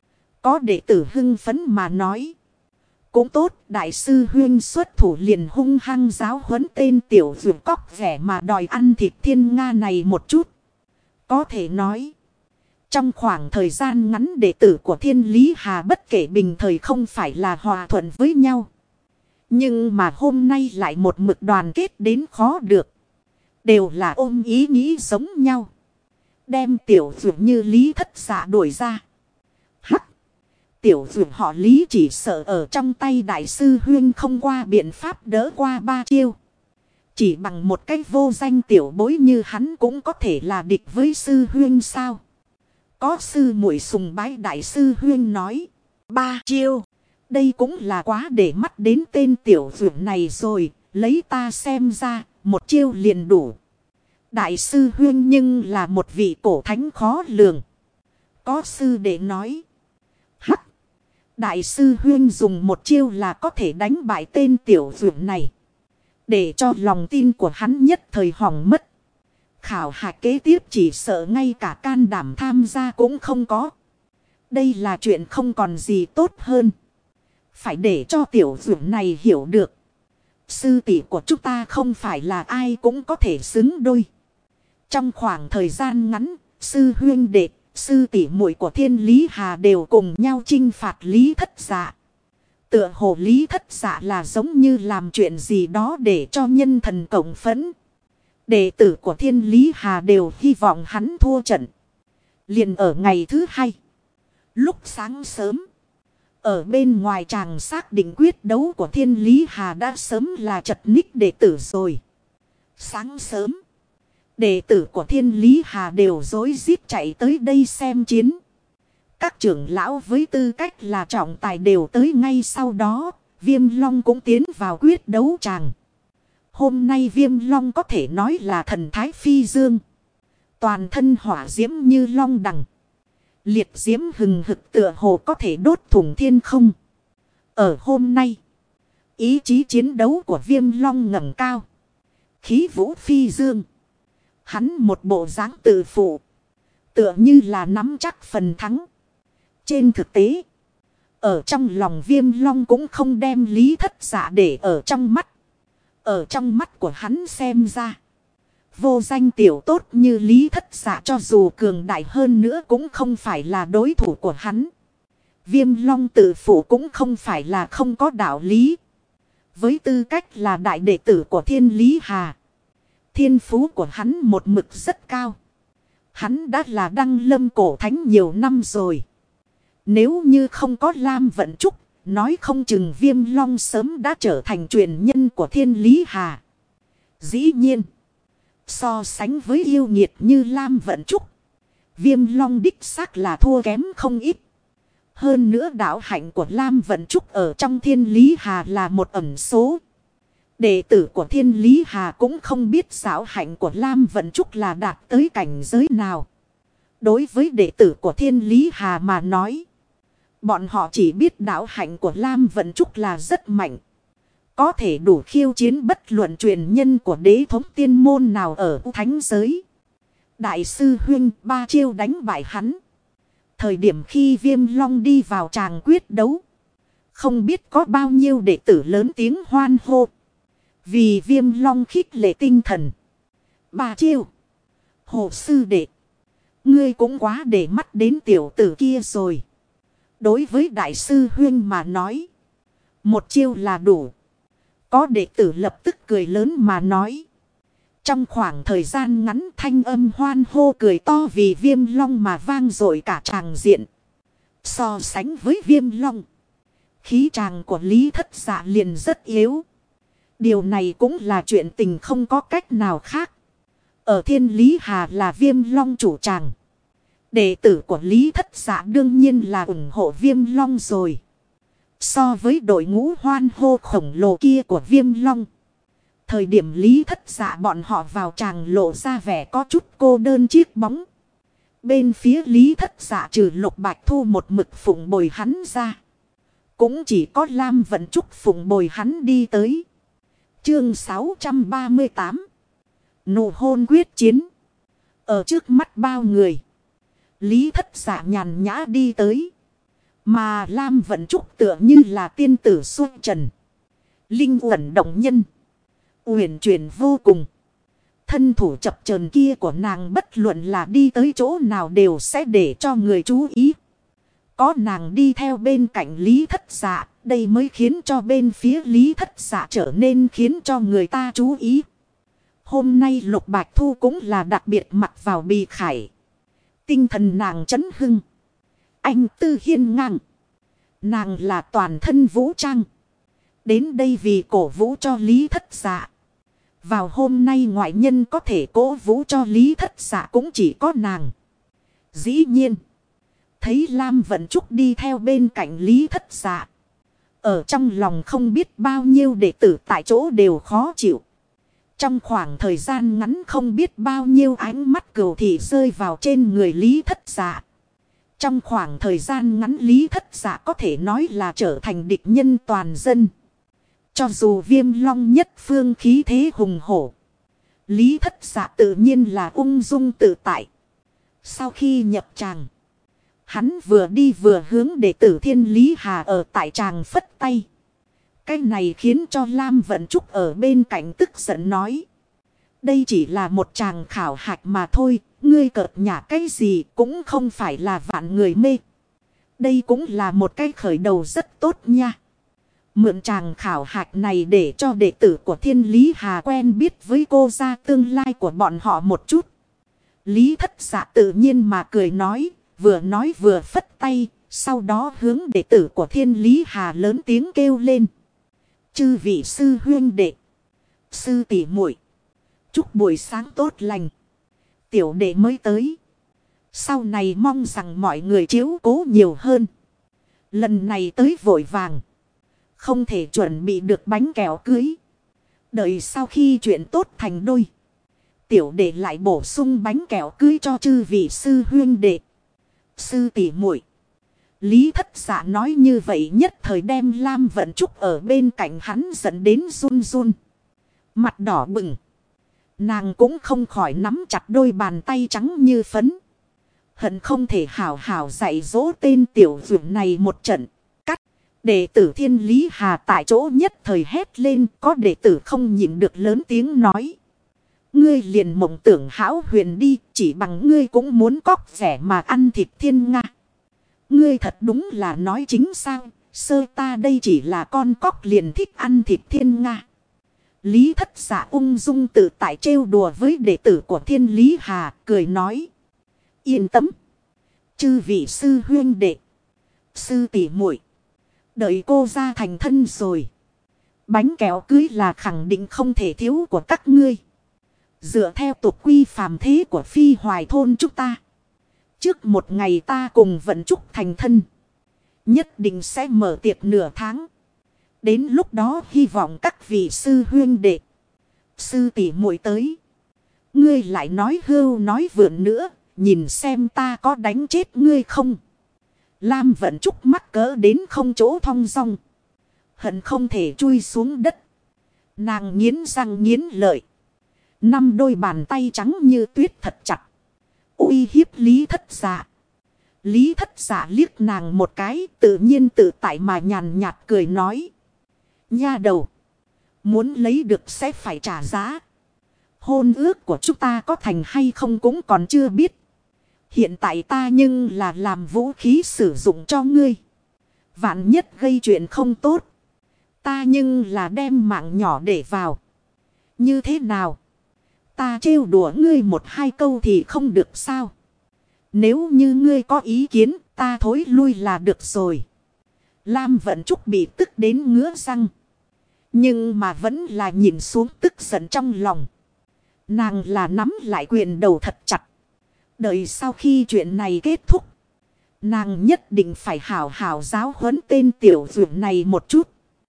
Có đệ tử hưng phấn mà nói. Cũng tốt, đại sư huynh xuất thủ liền hung hăng giáo huấn tên tiểu dược cóc vẻ mà đòi ăn thịt thiên nga này một chút. Có thể nói, trong khoảng thời gian ngắn đệ tử của Thiên Lý Hà bất kể bình thời không phải là hòa thuận với nhau. Nhưng mà hôm nay lại một mực đoàn kết đến khó được. Đều là ôm ý nghĩ giống nhau. Đem tiểu dược như Lý Thất Dạ đuổi ra. Hắc! Tiểu dược họ Lý chỉ sợ ở trong tay đại sư huyên không qua biện pháp đỡ qua ba chiêu. Chỉ bằng một cách vô danh tiểu bối như hắn cũng có thể là địch với sư huyên sao. Có sư muội sùng bái đại sư huyên nói. Ba chiêu. Đây cũng là quá để mắt đến tên tiểu dược này rồi. Lấy ta xem ra, một chiêu liền đủ. Đại sư huyên nhưng là một vị cổ thánh khó lường. Có sư đệ nói. Hắc. Đại sư huyên dùng một chiêu là có thể đánh bại tên tiểu dược này. Để cho lòng tin của hắn nhất thời hỏng mất. Khảo hạch kế tiếp chỉ sợ ngay cả can đảm tham gia cũng không có. Đây là chuyện không còn gì tốt hơn. Phải để cho tiểu dược này hiểu được. Sư tỷ của chúng ta không phải là ai cũng có thể xứng đôi. Trong khoảng thời gian ngắn, sư huyên đệ, sư tỷ muội của Thiên Lý Hà đều cùng nhau chinh phạt Lý Thất Dạ. Tựa hồ Lý Thất Dạ là giống như làm chuyện gì đó để cho nhân thần cộng phẫn. Đệ tử của Thiên Lý Hà đều hy vọng hắn thua trận. Liền ở ngày thứ hai, lúc sáng sớm, ở bên ngoài tràng xác định quyết đấu của Thiên Lý Hà đã sớm là chật ních đệ tử rồi. Sáng sớm, đệ tử của Thiên Lý Hà đều rối rít chạy tới đây xem chiến. Các trưởng lão với tư cách là trọng tài đều tới ngay sau đó. Viêm Long cũng tiến vào quyết đấu tràng. Hôm nay Viêm Long có thể nói là thần thái phi dương. Toàn thân hỏa diễm như long đằng. Liệt diễm hừng hực tựa hồ có thể đốt thủng thiên không. Ở hôm nay, ý chí chiến đấu của Viêm Long ngẩng cao. Khí vũ phi dương. Hắn một bộ dáng tự phụ. Tựa như là nắm chắc phần thắng. Trên thực tế, Ở trong lòng Viêm Long cũng không đem Lý Thất Dạ để ở trong mắt. Ở trong mắt của hắn xem ra. Vô danh tiểu tốt như Lý Thất Dạ cho dù cường đại hơn nữa cũng không phải là đối thủ của hắn. Viêm Long tự phụ cũng không phải là không có đạo lý. Với tư cách là đại đệ tử của Thiên Lý Hà. Thiên phú của hắn một mực rất cao. Hắn đã là đăng lâm cổ thánh nhiều năm rồi. Nếu như không có Lam Vận Trúc, nói không chừng Viêm Long sớm đã trở thành truyền nhân của Thiên Lý Hà. Dĩ nhiên, so sánh với yêu nghiệt như Lam Vận Trúc, Viêm Long đích xác là thua kém không ít. Hơn nữa đạo hạnh của Lam Vận Trúc ở trong Thiên Lý Hà là một ẩn số. Đệ tử của Thiên Lý Hà cũng không biết đạo hạnh của Lam Vận Trúc là đạt tới cảnh giới nào. Đối với đệ tử của Thiên Lý Hà mà nói, bọn họ chỉ biết đạo hạnh của Lam Vận Trúc là rất mạnh. Có thể đủ khiêu chiến bất luận truyền nhân của đế thống tiên môn nào ở thánh giới. Đại sư huynh 3 chiêu đánh bại hắn. Thời điểm khi Viêm Long đi vào tràng quyết đấu, không biết có bao nhiêu đệ tử lớn tiếng hoan hô. Vì Viêm Long khích lệ tinh thần. 3 chiêu. Hồ sư đệ, ngươi cũng quá để mắt đến tiểu tử kia rồi. Đối với đại sư huynh mà nói, 1 chiêu là đủ. Có đệ tử lập tức cười lớn mà nói. Trong khoảng thời gian ngắn thanh âm hoan hô cười to vì Viêm Long mà vang dội cả tràng diện. So sánh với Viêm Long, khí tràng của Lý Thất Dạ liền rất yếu. Điều này cũng là chuyện tình không có cách nào khác. Ở Thiên Lý Hà là Viêm Long chủ tràng. Đệ tử của Lý Thất Dạ đương nhiên là ủng hộ Viêm Long rồi. So với đội ngũ hoan hô khổng lồ kia của Viêm Long, thời điểm Lý Thất Dạ bọn họ vào tràng lộ ra vẻ có chút cô đơn chiếc bóng. Bên phía Lý Thất Dạ trừ Lục Bạch Thu một mực phụng bồi hắn ra, cũng chỉ có Lam Vận Trúc phụng bồi hắn đi tới. Chương 638, nụ hôn quyết chiến. Ở trước mắt bao người, Lý Thất Dạ nhàn nhã đi tới. Mà Lam Vận Trúc tựa như là tiên tử xuất trần. Linh uẩn động nhân, uyển chuyển vô cùng. Thân thủ chập chờn kia của nàng bất luận là đi tới chỗ nào đều sẽ để cho người chú ý. Có nàng đi theo bên cạnh Lý Thất Dạ, đây mới khiến cho bên phía Lý Thất Dạ trở nên khiến cho người ta chú ý. Hôm nay Lục Bạch Thu cũng là đặc biệt mặc vào bì khải. Tinh thần nàng chấn hưng, anh tư hiên ngang. Nàng là toàn thân vũ trang, đến đây vì cổ vũ cho Lý Thất Dạ. Vào hôm nay ngoại nhân có thể cổ vũ cho Lý Thất Dạ cũng chỉ có nàng. Dĩ nhiên, thấy Lam Vận Trúc đi theo bên cạnh Lý Thất Dạ, ở trong lòng không biết bao nhiêu đệ tử tại chỗ đều khó chịu. Trong khoảng thời gian ngắn không biết bao nhiêu ánh mắt cừu thị rơi vào trên người Lý Thất Dạ. Trong khoảng thời gian ngắn Lý Thất Dạ có thể nói là trở thành địch nhân toàn dân. Cho dù Viêm Long nhất phương khí thế hùng hổ, Lý Thất Dạ tự nhiên là ung dung tự tại. Sau khi nhập tràng, hắn vừa đi vừa hướng đệ tử Thiên Lý Hà ở tại tràng phất tay. Cái này khiến cho Lam Vận Trúc ở bên cạnh tức giận nói. Đây chỉ là một tràng khảo hạch mà thôi, ngươi cợt nhả cái gì cũng không phải là vạn người mê. Đây cũng là một cái khởi đầu rất tốt nha. Mượn tràng khảo hạch này để cho đệ tử của Thiên Lý Hà quen biết với cô gia tương lai của bọn họ một chút. Lý Thất Dạ tự nhiên mà cười nói vừa phất tay, sau đó hướng đệ tử của Thiên Lý Hà lớn tiếng kêu lên. Chư vị sư huynh đệ, sư tỷ muội, chúc buổi sáng tốt lành. Tiểu đệ mới tới, sau này mong rằng mọi người chiếu cố nhiều hơn. Lần này tới vội vàng, không thể chuẩn bị được bánh kẹo cưới. Đợi sau khi chuyện tốt thành đôi, tiểu đệ lại bổ sung bánh kẹo cưới cho chư vị sư huynh đệ, sư tỷ muội. Lý Thất Dạ nói như vậy nhất thời đem Lam Vận Trúc ở bên cạnh hắn dẫn đến run run. Mặt đỏ bừng. Nàng cũng không khỏi nắm chặt đôi bàn tay trắng như phấn. Hận không thể hảo hảo dạy dỗ tên tiểu vượn này một trận. Đệ tử Thiên Lý Hà tại chỗ nhất thời hét lên, có đệ tử không nhịn được lớn tiếng nói. Ngươi liền mộng tưởng hão huyền đi, chỉ bằng ngươi cũng muốn cóc vẻ mà ăn thịt thiên nga. Ngươi thật đúng là nói chính sao, sơ ta đây chỉ là con cóc liền thích ăn thịt thiên nga. Lý Thất Dạ ung dung tự tại trêu đùa với đệ tử của Thiên Lý Hà, cười nói. Yên tâm, chư vị sư huyên đệ, sư tỷ muội, đợi cô ra thành thân rồi, bánh kẹo cưới là khẳng định không thể thiếu của các ngươi. Dựa theo tục quy phàm thế của Phi Hoài thôn chúng ta, trước một ngày ta cùng Vận Trúc thành thân, nhất định sẽ mở tiệc nửa tháng. Đến lúc đó hy vọng các vị sư huyên đệ, sư tỷ muội tới. Ngươi lại nói hưu nói vượn nữa, nhìn xem ta có đánh chết ngươi không. Lam Vận Trúc mắc cỡ đến không chỗ thong dong, hận không thể chui xuống đất. Nàng nghiến răng nghiến lợi, năm đôi bàn tay trắng như tuyết thật chặt, uy hiếp Lý Thất Dạ. Lý Thất Dạ liếc nàng một cái, tự nhiên tự tại mà nhàn nhạt cười nói. Nha đầu, muốn lấy được sẽ phải trả giá. Hôn ước của chúng ta có thành hay không cũng còn chưa biết. Hiện tại ta nhưng là làm vũ khí sử dụng cho ngươi. Vạn nhất gây chuyện không tốt, ta nhưng là đem mạng nhỏ để vào. Như thế nào? Ta trêu đùa ngươi một hai câu thì không được sao? Nếu như ngươi có ý kiến, ta thối lui là được rồi. Lam Vận Trúc bị tức đến ngứa răng, nhưng mà vẫn là nhìn xuống tức giận trong lòng. Nàng là nắm lại quyền đầu thật chặt. Đợi sau khi chuyện này kết thúc, nàng nhất định phải hảo hảo giáo huấn tên tiểu dược này một chút.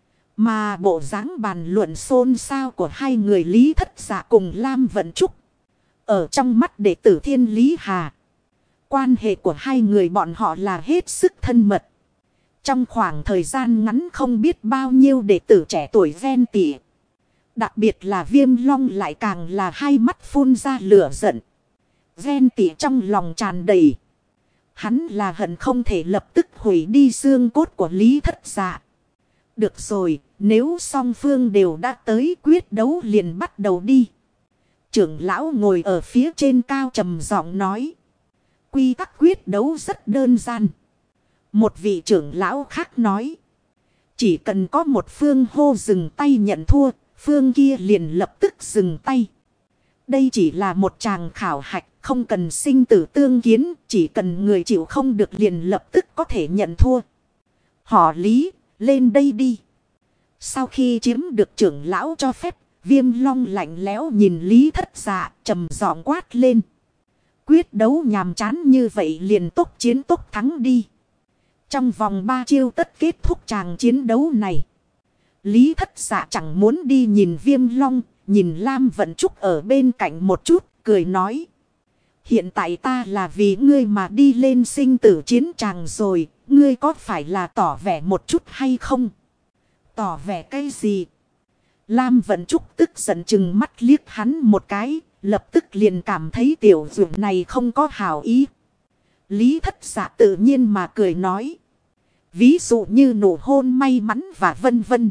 Mà bộ dáng bàn luận xôn xao của hai người Lý Thất Dạ cùng Lam Vận Trúc, ở trong mắt đệ tử Thiên Lý Hà, quan hệ của hai người bọn họ là hết sức thân mật. Trong khoảng thời gian ngắn không biết bao nhiêu đệ tử trẻ tuổi ghen tị. Đặc biệt là Viêm Long lại càng là hai mắt phun ra lửa giận. Ghen tị trong lòng tràn đầy. Hắn là hận không thể lập tức hủy đi xương cốt của Lý Thất Dạ. Được rồi, nếu song phương đều đã tới, quyết đấu liền bắt đầu đi. Trưởng lão ngồi ở phía trên cao trầm giọng nói. Quy tắc quyết đấu rất đơn giản. Một vị trưởng lão khác nói. Chỉ cần có một phương hô dừng tay nhận thua, phương kia liền lập tức dừng tay. Đây chỉ là một tràng khảo hạch, không cần sinh tử tương kiến, chỉ cần người chịu không được liền lập tức có thể nhận thua. Họ Lý, lên đây đi. Sau khi chiếm được trưởng lão cho phép, Viêm Long lạnh lẽo nhìn Lý Thất Dạ, trầm giọng quát lên. Quyết đấu nhàm chán như vậy liền tốc chiến tốc thắng đi. Trong vòng 3 chiêu tất kết thúc tràng chiến đấu này. Lý Thất Dạ chẳng muốn đi nhìn Viêm Long, nhìn Lam Vận Trúc ở bên cạnh một chút, cười nói. Hiện tại ta là vì ngươi mà đi lên sinh tử chiến tràng rồi, ngươi có phải là tỏ vẻ một chút hay không? Tỏ vẻ cái gì? Lam Vận Trúc tức giận chừng mắt liếc hắn một cái, lập tức liền cảm thấy tiểu dưỡng này không có hảo ý. Lý Thất Dạ tự nhiên mà cười nói. Ví dụ như nụ hôn may mắn và vân vân.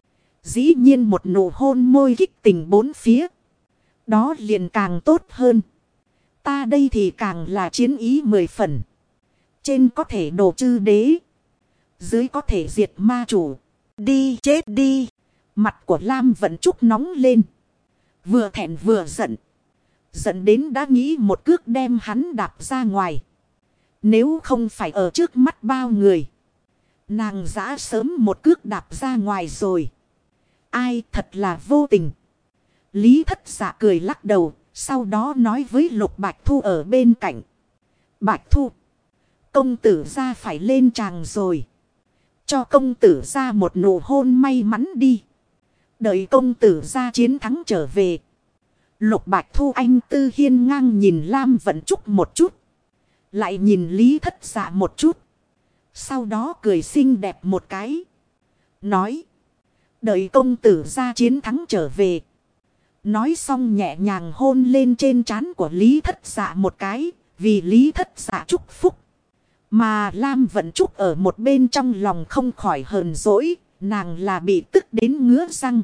Dĩ nhiên một nụ hôn môi kích tình bốn phía, đó liền càng tốt hơn. Ta đây thì càng là chiến ý 10 phần. Trên có thể đồ chư đế, dưới có thể diệt ma chủ. Đi chết đi. Mặt của Lam Vận Trúc nóng lên, vừa thẹn vừa giận. Giận đến đã nghĩ một cước đem hắn đạp ra ngoài. Nếu không phải ở trước mắt bao người, nàng đã sớm một cước đạp ra ngoài rồi. Ai thật là vô tình. Lý Thất Dạ cười lắc đầu, sau đó nói với Lục Bạch Thu ở bên cạnh. Bạch Thu, công tử ra phải lên tràng rồi. Cho công tử ra một nụ hôn may mắn đi. Đợi công tử ra chiến thắng trở về. Lục Bạch Thu anh tư hiên ngang nhìn Lam Vận Trúc một chút. Lại nhìn Lý Thất Dạ một chút. Sau đó cười xinh đẹp một cái. Nói. Đợi công tử ra chiến thắng trở về. Nói xong nhẹ nhàng hôn lên trên trán của Lý Thất Dạ một cái. Vì Lý Thất Dạ chúc phúc. Mà Lam Vận Trúc ở một bên trong lòng không khỏi hờn dỗi. Nàng là bị tức đến ngứa răng.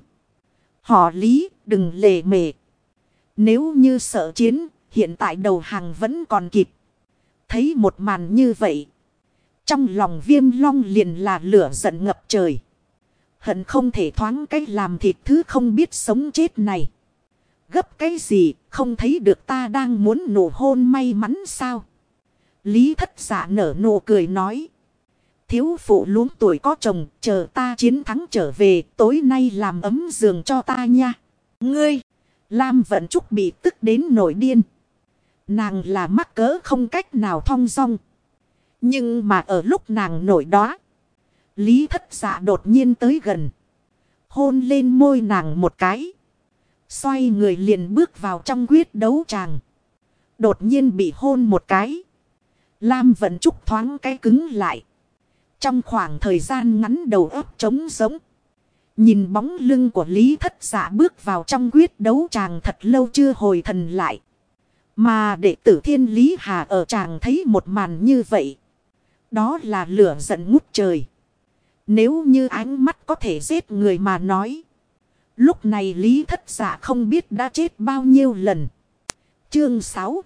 Họ Lý đừng lề mề. Nếu như sợ chiến, hiện tại đầu hàng vẫn còn kịp. Thấy một màn như vậy. Trong lòng Viêm Long liền là lửa giận ngập trời. Hận không thể thoáng cách làm thịt thứ không biết sống chết này. Gấp cái gì, không thấy được ta đang muốn nụ hôn may mắn sao? Lý Thất Dạ nở nụ cười nói. Thiếu phụ luống tuổi có chồng, chờ ta chiến thắng trở về, tối nay làm ấm giường cho ta nha. Ngươi, Lam Vận Trúc bị tức đến nổi điên. Nàng là mắc cỡ không cách nào thong dong. Nhưng mà ở lúc nàng nổi đó, Lý Thất Dạ đột nhiên tới gần. Hôn lên môi nàng một cái. Xoay người liền bước vào trong quyết đấu tràng. Đột nhiên bị hôn một cái. Lam Vận Trúc thoáng cái cứng lại. Trong khoảng thời gian ngắn đầu óc trống giống. Nhìn bóng lưng của Lý Thất Dạ bước vào trong quyết đấu tràng thật lâu chưa hồi thần lại. Mà đệ tử Thiên Lý Hà ở tràng thấy một màn như vậy. Đó là lửa giận ngút trời. Nếu như ánh mắt có thể giết người mà nói. Lúc này Lý Thất Dạ không biết đã chết bao nhiêu lần. Chương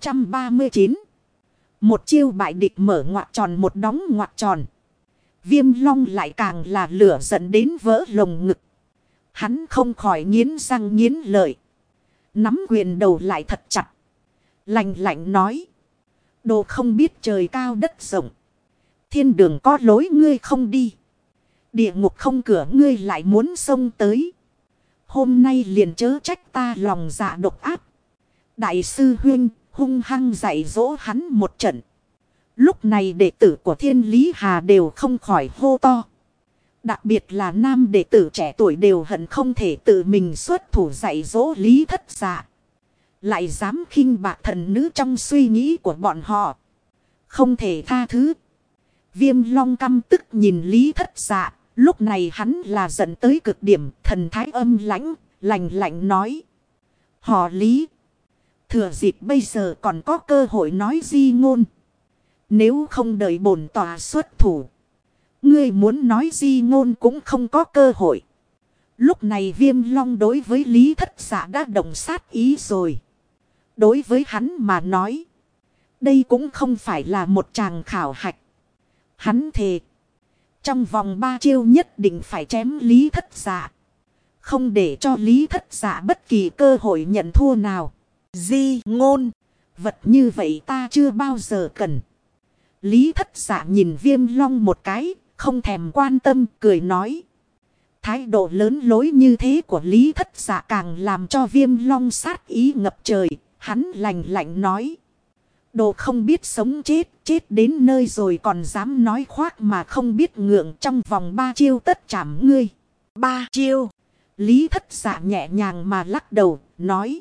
639. Một chiêu bại địch mở ngoặc tròn một đóng ngoặc tròn. Viêm Long lại càng là lửa giận đến vỡ lồng ngực. Hắn không khỏi nghiến răng nghiến lợi. Nắm quyền đầu lại thật chặt. Lạnh lạnh nói. Đồ không biết trời cao đất rộng. Thiên đường có lối ngươi không đi. Địa ngục không cửa ngươi lại muốn xông tới. Hôm nay liền chớ trách ta lòng dạ độc ác. Đại sư Huynh hung hăng dạy dỗ hắn một trận. Lúc này đệ tử của Thiên Lý Hà đều không khỏi hô to. Đặc biệt là nam đệ tử trẻ tuổi đều hận không thể tự mình xuất thủ dạy dỗ Lý Thất Dạ. Lại dám khinh bạc thần nữ trong suy nghĩ của bọn họ. Không thể tha thứ. Viêm Long căm tức nhìn Lý Thất Dạ. Lúc này hắn là giận tới cực điểm, thần thái âm lãnh, lạnh lạnh nói. Họ Lý. Thừa dịp bây giờ còn có cơ hội nói di ngôn. Nếu không đợi bổn tòa xuất thủ. Ngươi muốn nói di ngôn cũng không có cơ hội. Lúc này Viêm Long đối với Lý Thất Dạ đã động sát ý rồi. Đối với hắn mà nói. Đây cũng không phải là một chàng khảo hạch. Hắn thề. Trong vòng 3 chiêu nhất định phải chém Lý Thất Dạ. Không để cho Lý Thất Dạ bất kỳ cơ hội nhận thua nào. Di ngôn. Vật như vậy ta chưa bao giờ cần. Lý Thất Dạ nhìn Viêm Long một cái. Không thèm quan tâm cười nói. Thái độ lớn lối như thế của Lý Thất Dạ càng làm cho Viêm Long sát ý ngập trời. Hắn lạnh lạnh nói. Đồ không biết sống chết, chết đến nơi rồi còn dám nói khoác mà không biết ngượng trong vòng 3 chiêu tất chảm ngươi. 3 chiêu. Lý Thất Dạ nhẹ nhàng mà lắc đầu, nói.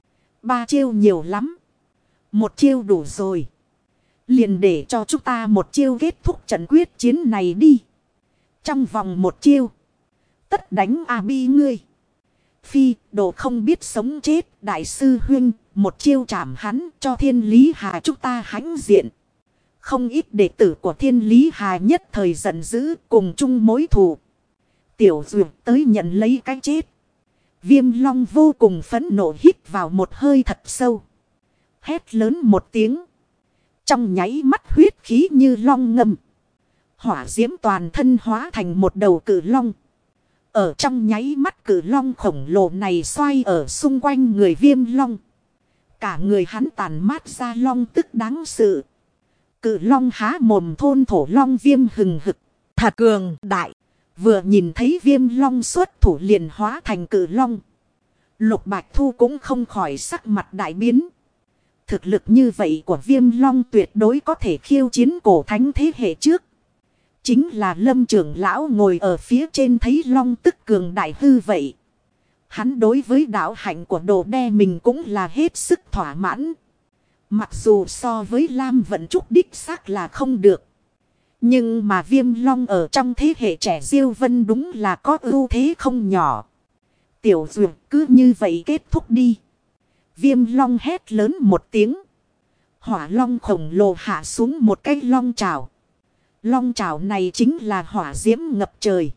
3 chiêu nhiều lắm. 1 chiêu đủ rồi. Liền để cho chúng ta 1 chiêu kết thúc trận quyết chiến này đi. Trong vòng 1 chiêu. Tất đánh bi ngươi. Phi, đồ không biết sống chết, đại sư Huynh. 1 chiêu chạm hắn cho Thiên Lý Hà chúng ta hãnh diện. Không ít đệ tử của Thiên Lý Hà nhất thời giận dữ cùng chung mối thù. Tiểu Duyệt tới nhận lấy cái chết. Viêm Long vô cùng phẫn nộ hít vào một hơi thật sâu. Hét lớn một tiếng. Trong nháy mắt huyết khí như long ngâm. Hỏa diễm toàn thân hóa thành một đầu cự long. Ở trong nháy mắt cự long khổng lồ này xoay ở xung quanh người Viêm Long. Cả người hắn tàn mát ra long tức đáng sợ. Cự long há mồm thôn thổ long viêm hừng hực. Thật cường đại. Vừa nhìn thấy Viêm Long xuất thủ liền hóa thành cự long. Lục Bạch Thu cũng không khỏi sắc mặt đại biến. Thực lực như vậy của Viêm Long tuyệt đối có thể khiêu chiến cổ thánh thế hệ trước. Chính là Lâm trưởng lão ngồi ở phía trên thấy long tức cường đại hư vậy. Hắn đối với đạo hạnh của Đồ Đe mình cũng là hết sức thỏa mãn. Mặc dù so với Lam Vận Trúc đích xác là không được. Nhưng mà Viêm Long ở trong thế hệ trẻ Diêu Vân đúng là có ưu thế không nhỏ. Tiểu Duyệt cứ như vậy kết thúc đi. Viêm Long hét lớn một tiếng. Hỏa long khổng lồ hạ xuống một cái long trào. Long trảo này chính là hỏa diễm ngập trời.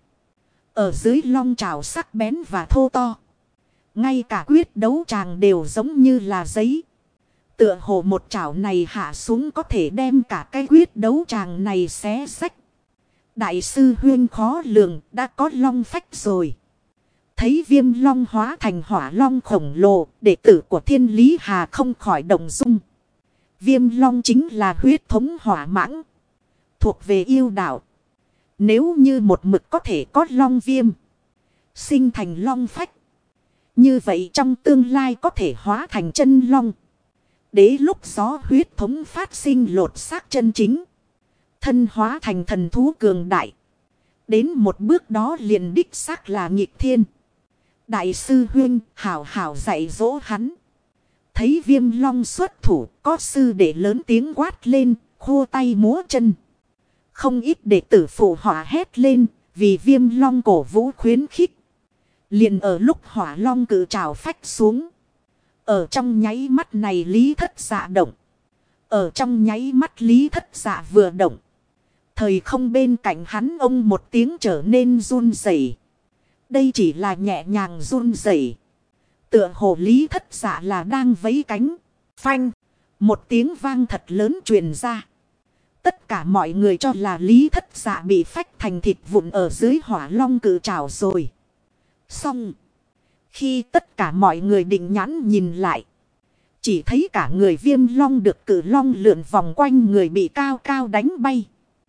Ở dưới long trảo sắc bén và thô to. Ngay cả quyết đấu tràng đều giống như là giấy. Tựa hồ một trảo này hạ xuống có thể đem cả cái quyết đấu tràng này xé xách. Đại sư huyên khó lường đã có long phách rồi. Thấy viêm long hóa thành hỏa long khổng lồ, đệ tử của Thiên Lý Hà không khỏi động dung. Viêm long chính là huyết thống hỏa mãng, thuộc về yêu đạo. Nếu như một mực có thể có long viêm, sinh thành long phách, như vậy trong tương lai có thể hóa thành chân long. Đế lúc gió huyết thống phát sinh lột xác chân chính, thân hóa thành thần thú cường đại. Đến một bước đó liền đích xác là nghịch thiên. Đại sư huyên hảo hảo dạy dỗ hắn. Thấy viêm long xuất thủ, có sư để lớn tiếng quát lên, khua tay múa chân. Không ít đệ tử phụ họa hét lên, vì viêm long cổ vũ khuyến khích. Liền ở lúc hỏa long cử trào phách xuống. Ở trong nháy mắt này Lý Thất Dạ động. Ở trong nháy mắt Lý Thất Dạ vừa động. Thời không bên cạnh hắn ông một tiếng trở nên run rẩy. Đây chỉ là nhẹ nhàng run rẩy. Tựa hồ Lý Thất Dạ là đang vẫy cánh. Phanh. Một tiếng vang thật lớn truyền ra. Tất cả mọi người cho là Lý Thất Dạ bị phách thành thịt vụn ở dưới hỏa long cử trảo rồi. Xong. Khi tất cả mọi người định nhãn nhìn lại. Chỉ thấy cả người viêm long được cử long lượn vòng quanh người bị cao cao đánh bay.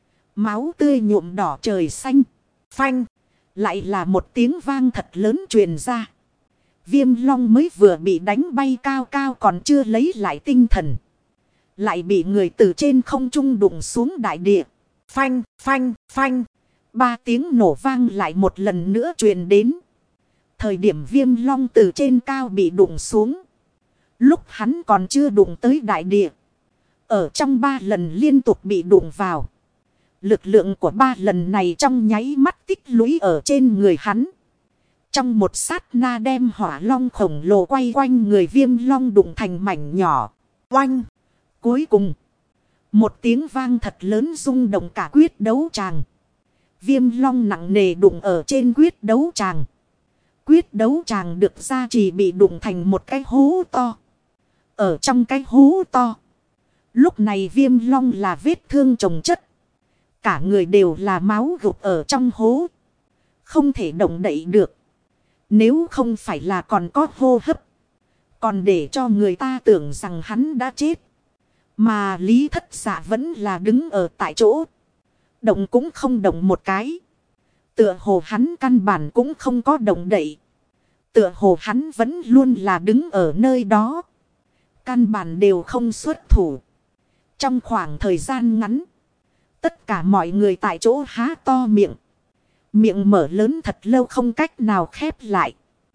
Máu tươi nhuộm đỏ trời xanh. Phanh. Lại là một tiếng vang thật lớn truyền ra. Viêm long mới vừa bị đánh bay cao cao còn chưa lấy lại tinh thần. Lại bị người từ trên không trung đụng xuống đại địa. Phanh, phanh, phanh. Ba tiếng nổ vang lại một lần nữa truyền đến. Thời điểm viêm long từ trên cao bị đụng xuống. Lúc hắn còn chưa đụng tới đại địa. Ở trong 3 lần liên tục bị đụng vào. Lực lượng của 3 lần này trong nháy mắt tích lũy ở trên người hắn. Trong một sát na đem hỏa long khổng lồ quay quanh người viêm long đụng thành mảnh nhỏ. Oanh! Cuối cùng, một tiếng vang thật lớn rung động cả quyết đấu tràng. Viêm long nặng nề đụng ở trên quyết đấu tràng. Quyết đấu tràng được gia trì bị đụng thành một cái hố to. Ở trong cái hố to, lúc này viêm long là vết thương chồng chất. Cả người đều là máu gục ở trong hố. Không thể động đậy được. Nếu không phải là còn có hô hấp. Còn để cho người ta tưởng rằng hắn đã chết. Mà Lý Thất Dạ vẫn là đứng ở tại chỗ. Động cũng không động một cái. Tựa hồ hắn căn bản cũng không có động đậy. Tựa hồ hắn vẫn luôn là đứng ở nơi đó. Căn bản đều không xuất thủ. Trong khoảng thời gian ngắn. Tất cả mọi người tại chỗ há to miệng. Miệng mở lớn thật lâu không cách nào khép lại.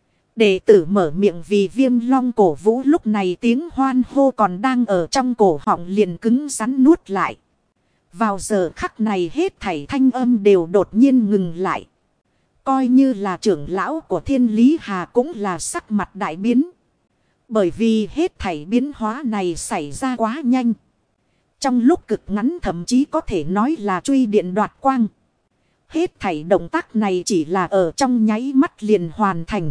Đệ tử mở miệng vì viêm long cổ vũ lúc này tiếng hoan hô còn đang ở trong cổ họng liền cứng rắn nuốt lại. Vào giờ khắc này hết thảy thanh âm đều đột nhiên ngừng lại. Coi như là trưởng lão của Thiên Lý Hà cũng là sắc mặt đại biến. Bởi vì hết thảy biến hóa này xảy ra quá nhanh. Trong lúc cực ngắn thậm chí có thể nói là truy điện đoạt quang. Hết thảy động tác này chỉ là ở trong nháy mắt liền hoàn thành.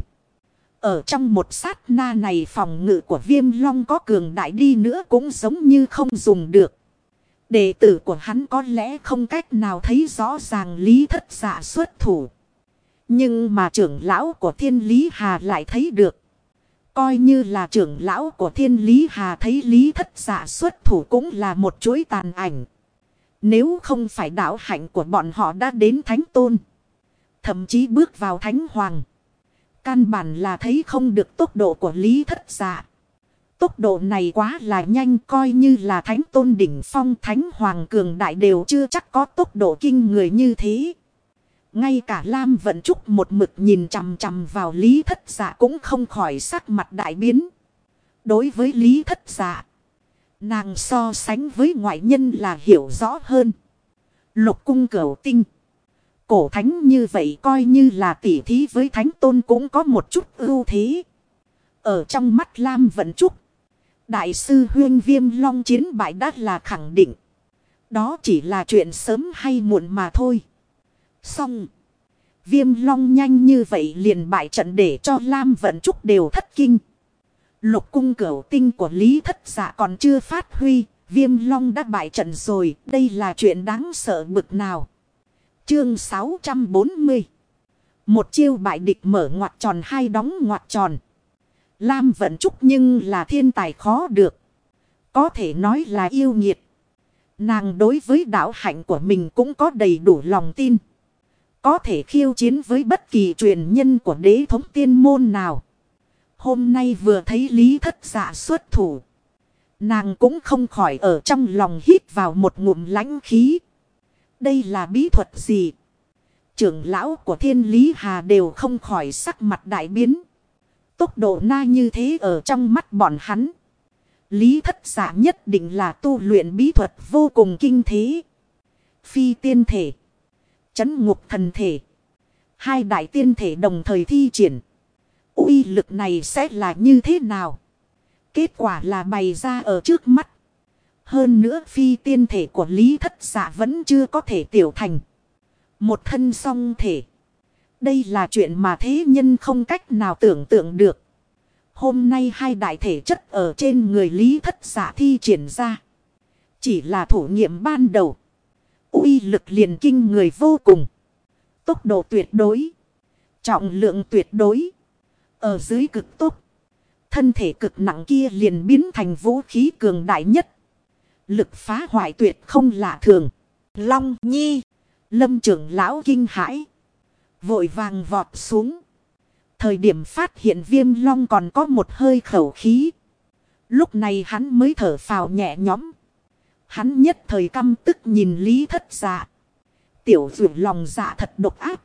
Ở trong một sát na này phòng ngự của viêm long có cường đại đi nữa cũng giống như không dùng được. Đệ tử của hắn có lẽ không cách nào thấy rõ ràng Lý Thất Dạ xuất thủ. Nhưng mà trưởng lão của Thiên Lý Hà lại thấy được. Coi như là trưởng lão của Thiên Lý Hà thấy Lý Thất Dạ xuất thủ cũng là một chuỗi tàn ảnh. Nếu không phải đạo hạnh của bọn họ đã đến thánh tôn. Thậm chí bước vào thánh hoàng. Căn bản là thấy không được tốc độ của Lý Thất Dạ. Tốc độ này quá là nhanh, coi như là thánh tôn đỉnh phong thánh hoàng cường đại đều chưa chắc có tốc độ kinh người như thế. Ngay cả Lam Vận Trúc một mực nhìn chằm chằm vào Lý Thất Dạ cũng không khỏi sắc mặt đại biến. Đối với Lý Thất Dạ, nàng so sánh với ngoại nhân là hiểu rõ hơn. Lục cung cửu tinh. Cổ thánh như vậy coi như là tỉ thí với thánh tôn cũng có một chút ưu thế. Ở trong mắt Lam Vận Trúc, đại sư huyên viêm long chiến bại đã là khẳng định. Đó chỉ là chuyện sớm hay muộn mà thôi. Xong. Viêm Long nhanh như vậy liền bại trận để cho Lam Vận Trúc đều thất kinh. Lục cung cửu tinh của Lý Thất Dạ còn chưa phát huy. Viêm Long đã bại trận rồi. Đây là chuyện đáng sợ bực nào. Chương 640. Một chiêu bại địch mở ngoặc tròn, hai đóng ngoặc tròn. Lam Vận Trúc nhưng là thiên tài khó được. Có thể nói là yêu nghiệt. Nàng đối với đạo hạnh của mình cũng có đầy đủ lòng tin. Có thể khiêu chiến với bất kỳ truyền nhân của đế thống tiên môn nào. Hôm nay vừa thấy Lý Thất Dạ xuất thủ. Nàng cũng không khỏi ở trong lòng hít vào một ngụm lãnh khí. Đây là bí thuật gì? Trưởng lão của Thiên Lý Hà đều không khỏi sắc mặt đại biến. Tốc độ na như thế ở trong mắt bọn hắn. Lý Thất Dạ nhất định là tu luyện bí thuật vô cùng kinh thế. Phi tiên thể, chấn ngục thần thể. Hai đại tiên thể đồng thời thi triển. Uy lực này sẽ là như thế nào? Kết quả là bày ra ở trước mắt. Hơn nữa phi tiên thể của Lý Thất Dạ vẫn chưa có thể tiểu thành. Một thân song thể. Đây là chuyện mà thế nhân không cách nào tưởng tượng được. Hôm nay hai đại thể chất ở trên người Lý Thất Dạ thi triển ra. Chỉ là thử nghiệm ban đầu. Uy lực liền kinh người vô cùng. Tốc độ tuyệt đối. Trọng lượng tuyệt đối. Ở dưới cực tốc. Thân thể cực nặng kia liền biến thành vũ khí cường đại nhất. Lực phá hoại tuyệt không lạ thường. Long Nhi. Lâm trưởng lão kinh hãi. Vội vàng vọt xuống. Thời điểm phát hiện Viêm Long còn có một hơi khẩu khí. Lúc này hắn mới thở phào nhẹ nhõm. Hắn nhất thời căm tức nhìn Lý Thất Dạ. Tiểu vượt lòng dạ thật độc ác.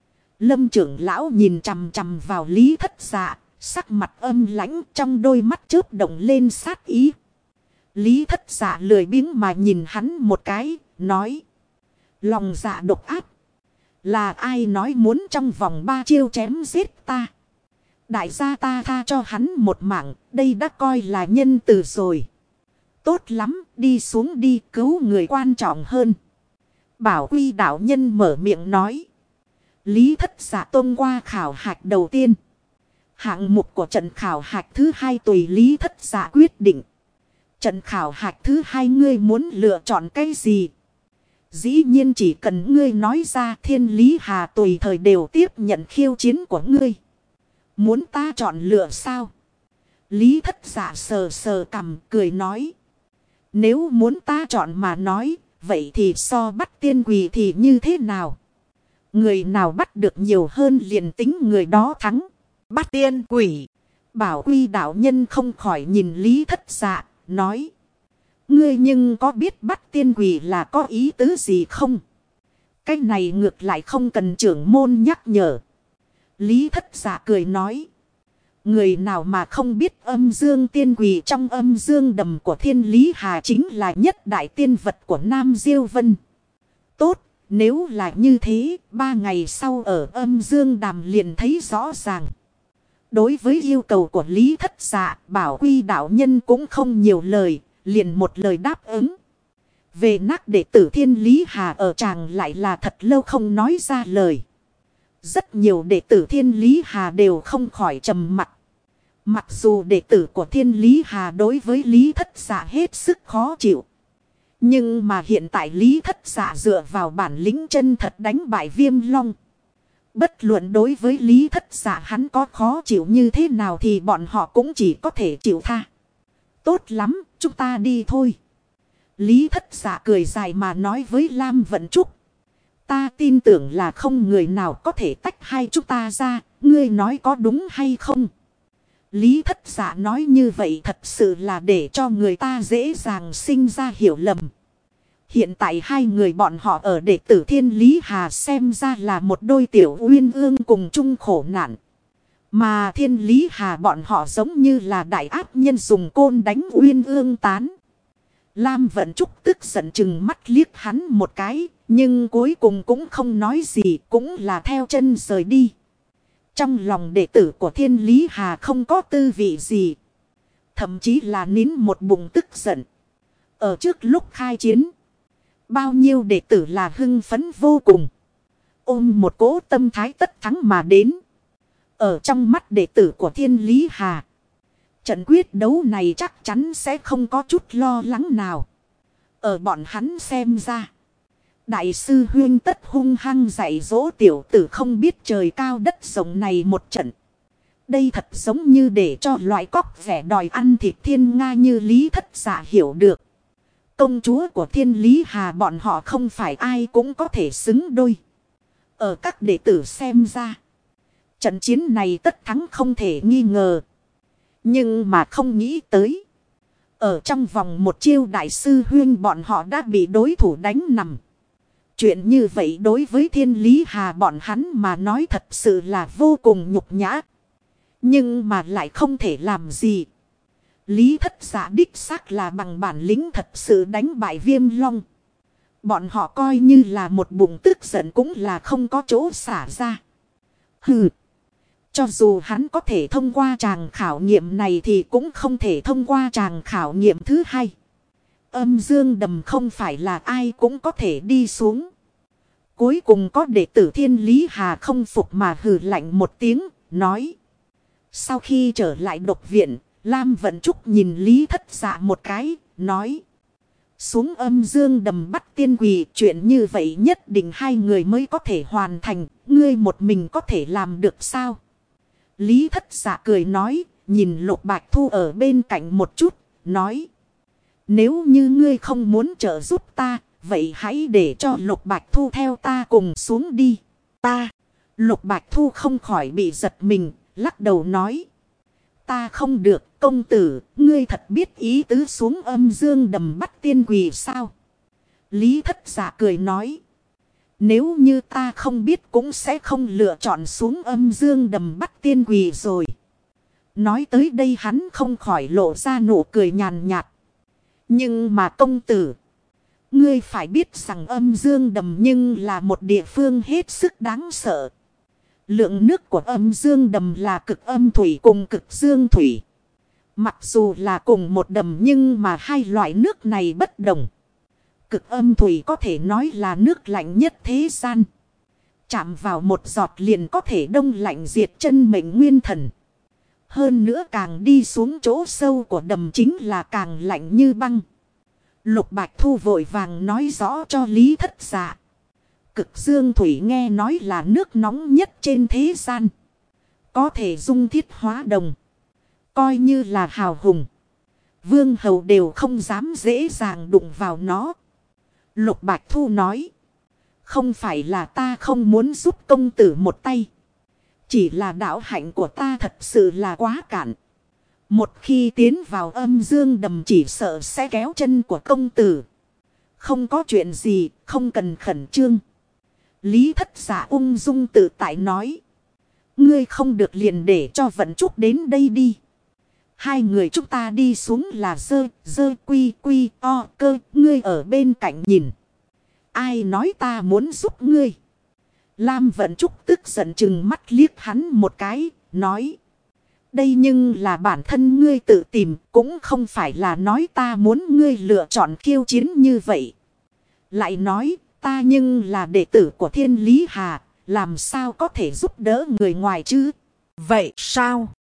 Lâm trưởng lão nhìn chằm chằm vào Lý Thất Dạ. Sắc mặt âm lãnh, trong đôi mắt chớp động lên sát ý. Lý Thất Dạ lười biếng mà nhìn hắn một cái, nói. Lòng dạ độc ác. Là ai nói muốn trong vòng 3 chiêu chém giết ta? Đại gia ta tha cho hắn một mạng, đây đã coi là nhân từ rồi. Tốt lắm, đi xuống đi, cứu người quan trọng hơn. Bảo Quy đạo nhân mở miệng nói. Lý Thất Dạ tôn qua khảo hạch đầu tiên. Hạng mục của trận khảo hạch thứ hai tùy Lý Thất Dạ quyết định. Trận khảo hạch thứ hai ngươi muốn lựa chọn cái gì? Dĩ nhiên chỉ cần ngươi nói ra, Thiên Lý Hà tùy thời đều tiếp nhận khiêu chiến của ngươi. Muốn ta chọn lựa sao? Lý Thất Dạ sờ sờ cằm cười nói. Nếu muốn ta chọn mà nói, vậy thì so bắt tiên quỷ thì như thế nào? Người nào bắt được nhiều hơn liền tính người đó thắng. Bắt tiên quỷ. Bảo Quy đạo nhân không khỏi nhìn Lý Thất Dạ, nói. Ngươi nhưng có biết bắt tiên quỷ là có ý tứ gì không? Cái này ngược lại không cần trưởng môn nhắc nhở. Lý Thất Dạ cười nói. Người nào mà không biết âm dương tiên quỷ trong âm dương đầm của Thiên Lý Hà chính là nhất đại tiên vật của Nam Diêu Vân. Tốt, nếu là như thế, 3 ngày sau ở âm dương đàm liền thấy rõ ràng. Đối với yêu cầu của Lý Thất Dạ, Bảo Quy đạo nhân cũng không nhiều lời, liền một lời đáp ứng. Về nát đệ tử Thiên Lý Hà ở chàng lại là thật lâu không nói ra lời. Rất nhiều đệ tử Thiên Lý Hà đều không khỏi trầm mặc. Mặc dù đệ tử của Thiên Lý Hà đối với Lý Thất Dạ hết sức khó chịu. Nhưng mà hiện tại Lý Thất Dạ dựa vào bản lĩnh chân thật đánh bại Viêm Long. Bất luận đối với Lý Thất Dạ hắn có khó chịu như thế nào thì bọn họ cũng chỉ có thể chịu tha. Tốt lắm, chúng ta đi thôi. Lý Thất Dạ cười dài mà nói với Lam Vận Trúc. Ta tin tưởng là không người nào có thể tách hai chúng ta ra, ngươi nói có đúng hay không? Lý Thất Dạ nói như vậy thật sự là để cho người ta dễ dàng sinh ra hiểu lầm. Hiện tại hai người bọn họ ở đệ tử Thiên Lý Hà xem ra là một đôi tiểu uyên ương cùng chung khổ nạn. Mà Thiên Lý Hà bọn họ giống như là đại ác nhân dùng côn đánh uyên ương tán. Lam Vận Trúc tức giận chừng mắt liếc hắn một cái, nhưng cuối cùng cũng không nói gì, cũng là theo chân rời đi. Trong lòng đệ tử của Thiên Lý Hà không có tư vị gì. Thậm chí là nín một bụng tức giận. Ở trước lúc khai chiến, Bao nhiêu đệ tử là hưng phấn vô cùng. Ôm một cỗ tâm thái tất thắng mà đến. Ở trong mắt đệ tử của Thiên Lý Hà, trận quyết đấu này chắc chắn sẽ không có chút lo lắng nào. Ở bọn hắn xem ra, đại sư huyên tất hung hăng dạy dỗ tiểu tử không biết trời cao đất rộng này một trận. Đây thật giống như để cho loại cóc vẻ đòi ăn thịt thiên nga như Lý Thất Dạ hiểu được. Công chúa của Thiên Lý Hà bọn họ không phải ai cũng có thể xứng đôi. Ở các đệ tử xem ra, trận chiến này tất thắng không thể nghi ngờ. Nhưng mà không nghĩ tới, ở trong vòng một chiêu đại sư huyên bọn họ đã bị đối thủ đánh nằm. Chuyện như vậy đối với Thiên Lý Hà bọn hắn mà nói thật sự là vô cùng nhục nhã. Nhưng mà lại không thể làm gì. Lý Thất Dạ đích xác là bằng bản lĩnh thật sự đánh bại Viêm Long. Bọn họ coi như là một bụng tức giận cũng là không có chỗ xả ra. Hừ. Cho dù hắn có thể thông qua tràng khảo nghiệm này thì cũng không thể thông qua tràng khảo nghiệm thứ hai. Âm Dương Đầm không phải là ai cũng có thể đi xuống. Cuối cùng có đệ tử Thiên Lý Hà không phục mà hừ lạnh một tiếng, nói. Sau khi trở lại độc viện, Lam Vận Trúc nhìn Lý Thất Dạ một cái, nói. Xuống Âm Dương Đầm bắt tiên quỳ, chuyện như vậy nhất định hai người mới có thể hoàn thành, ngươi một mình có thể làm được sao? Lý Thất Dạ cười nói, nhìn Lục Bạch Thu ở bên cạnh một chút, nói. Nếu như ngươi không muốn trợ giúp ta, vậy hãy để cho Lục Bạch Thu theo ta cùng xuống đi. Ta, Lục Bạch Thu không khỏi bị giật mình, lắc đầu nói. Ta không được, công tử, ngươi thật biết ý tứ xuống Âm Dương Đầm bắt tiên quỳ sao? Lý Thất Dạ cười nói. Nếu như ta không biết cũng sẽ không lựa chọn xuống Âm Dương Đầm bắt tiên quỳ rồi. Nói tới đây hắn không khỏi lộ ra nụ cười nhàn nhạt. Nhưng mà công tử, ngươi phải biết rằng Âm Dương Đầm nhưng là một địa phương hết sức đáng sợ. Lượng nước của Âm Dương Đầm là cực âm thủy cùng cực dương thủy. Mặc dù là cùng một đầm nhưng mà hai loại nước này bất đồng. Cực âm thủy có thể nói là nước lạnh nhất thế gian. Chạm vào một giọt liền có thể đông lạnh diệt chân mệnh nguyên thần. Hơn nữa càng đi xuống chỗ sâu của đầm chính là càng lạnh như băng. Lục Bạch Thu vội vàng nói rõ cho Lý Thất Dạ. Cực dương thủy nghe nói là nước nóng nhất trên thế gian. Có thể dung thiết hóa đồng. Coi như là hào hùng. Vương hầu đều không dám dễ dàng đụng vào nó. Lục Bạch Thu nói. Không phải là ta không muốn giúp công tử một tay. Chỉ là đạo hạnh của ta thật sự là quá cạn. Một khi tiến vào Âm Dương Đầm chỉ sợ sẽ kéo chân của công tử. Không có chuyện gì, không cần khẩn trương. Lý Thất Dạ ung dung tự tại nói. Ngươi không được liền để cho Vận Trúc đến đây đi. Hai người chúng ta đi xuống là dơ quy quy o cơ. Ngươi ở bên cạnh nhìn. Ai nói ta muốn giúp ngươi? Lam Vận Trúc tức giận chừng mắt liếc hắn một cái, nói. Đây nhưng là bản thân ngươi tự tìm, cũng không phải là nói ta muốn ngươi lựa chọn khiêu chiến như vậy. Lại nói, ta nhưng là đệ tử của Thiên Lý Hà, làm sao có thể giúp đỡ người ngoài chứ? Vậy sao?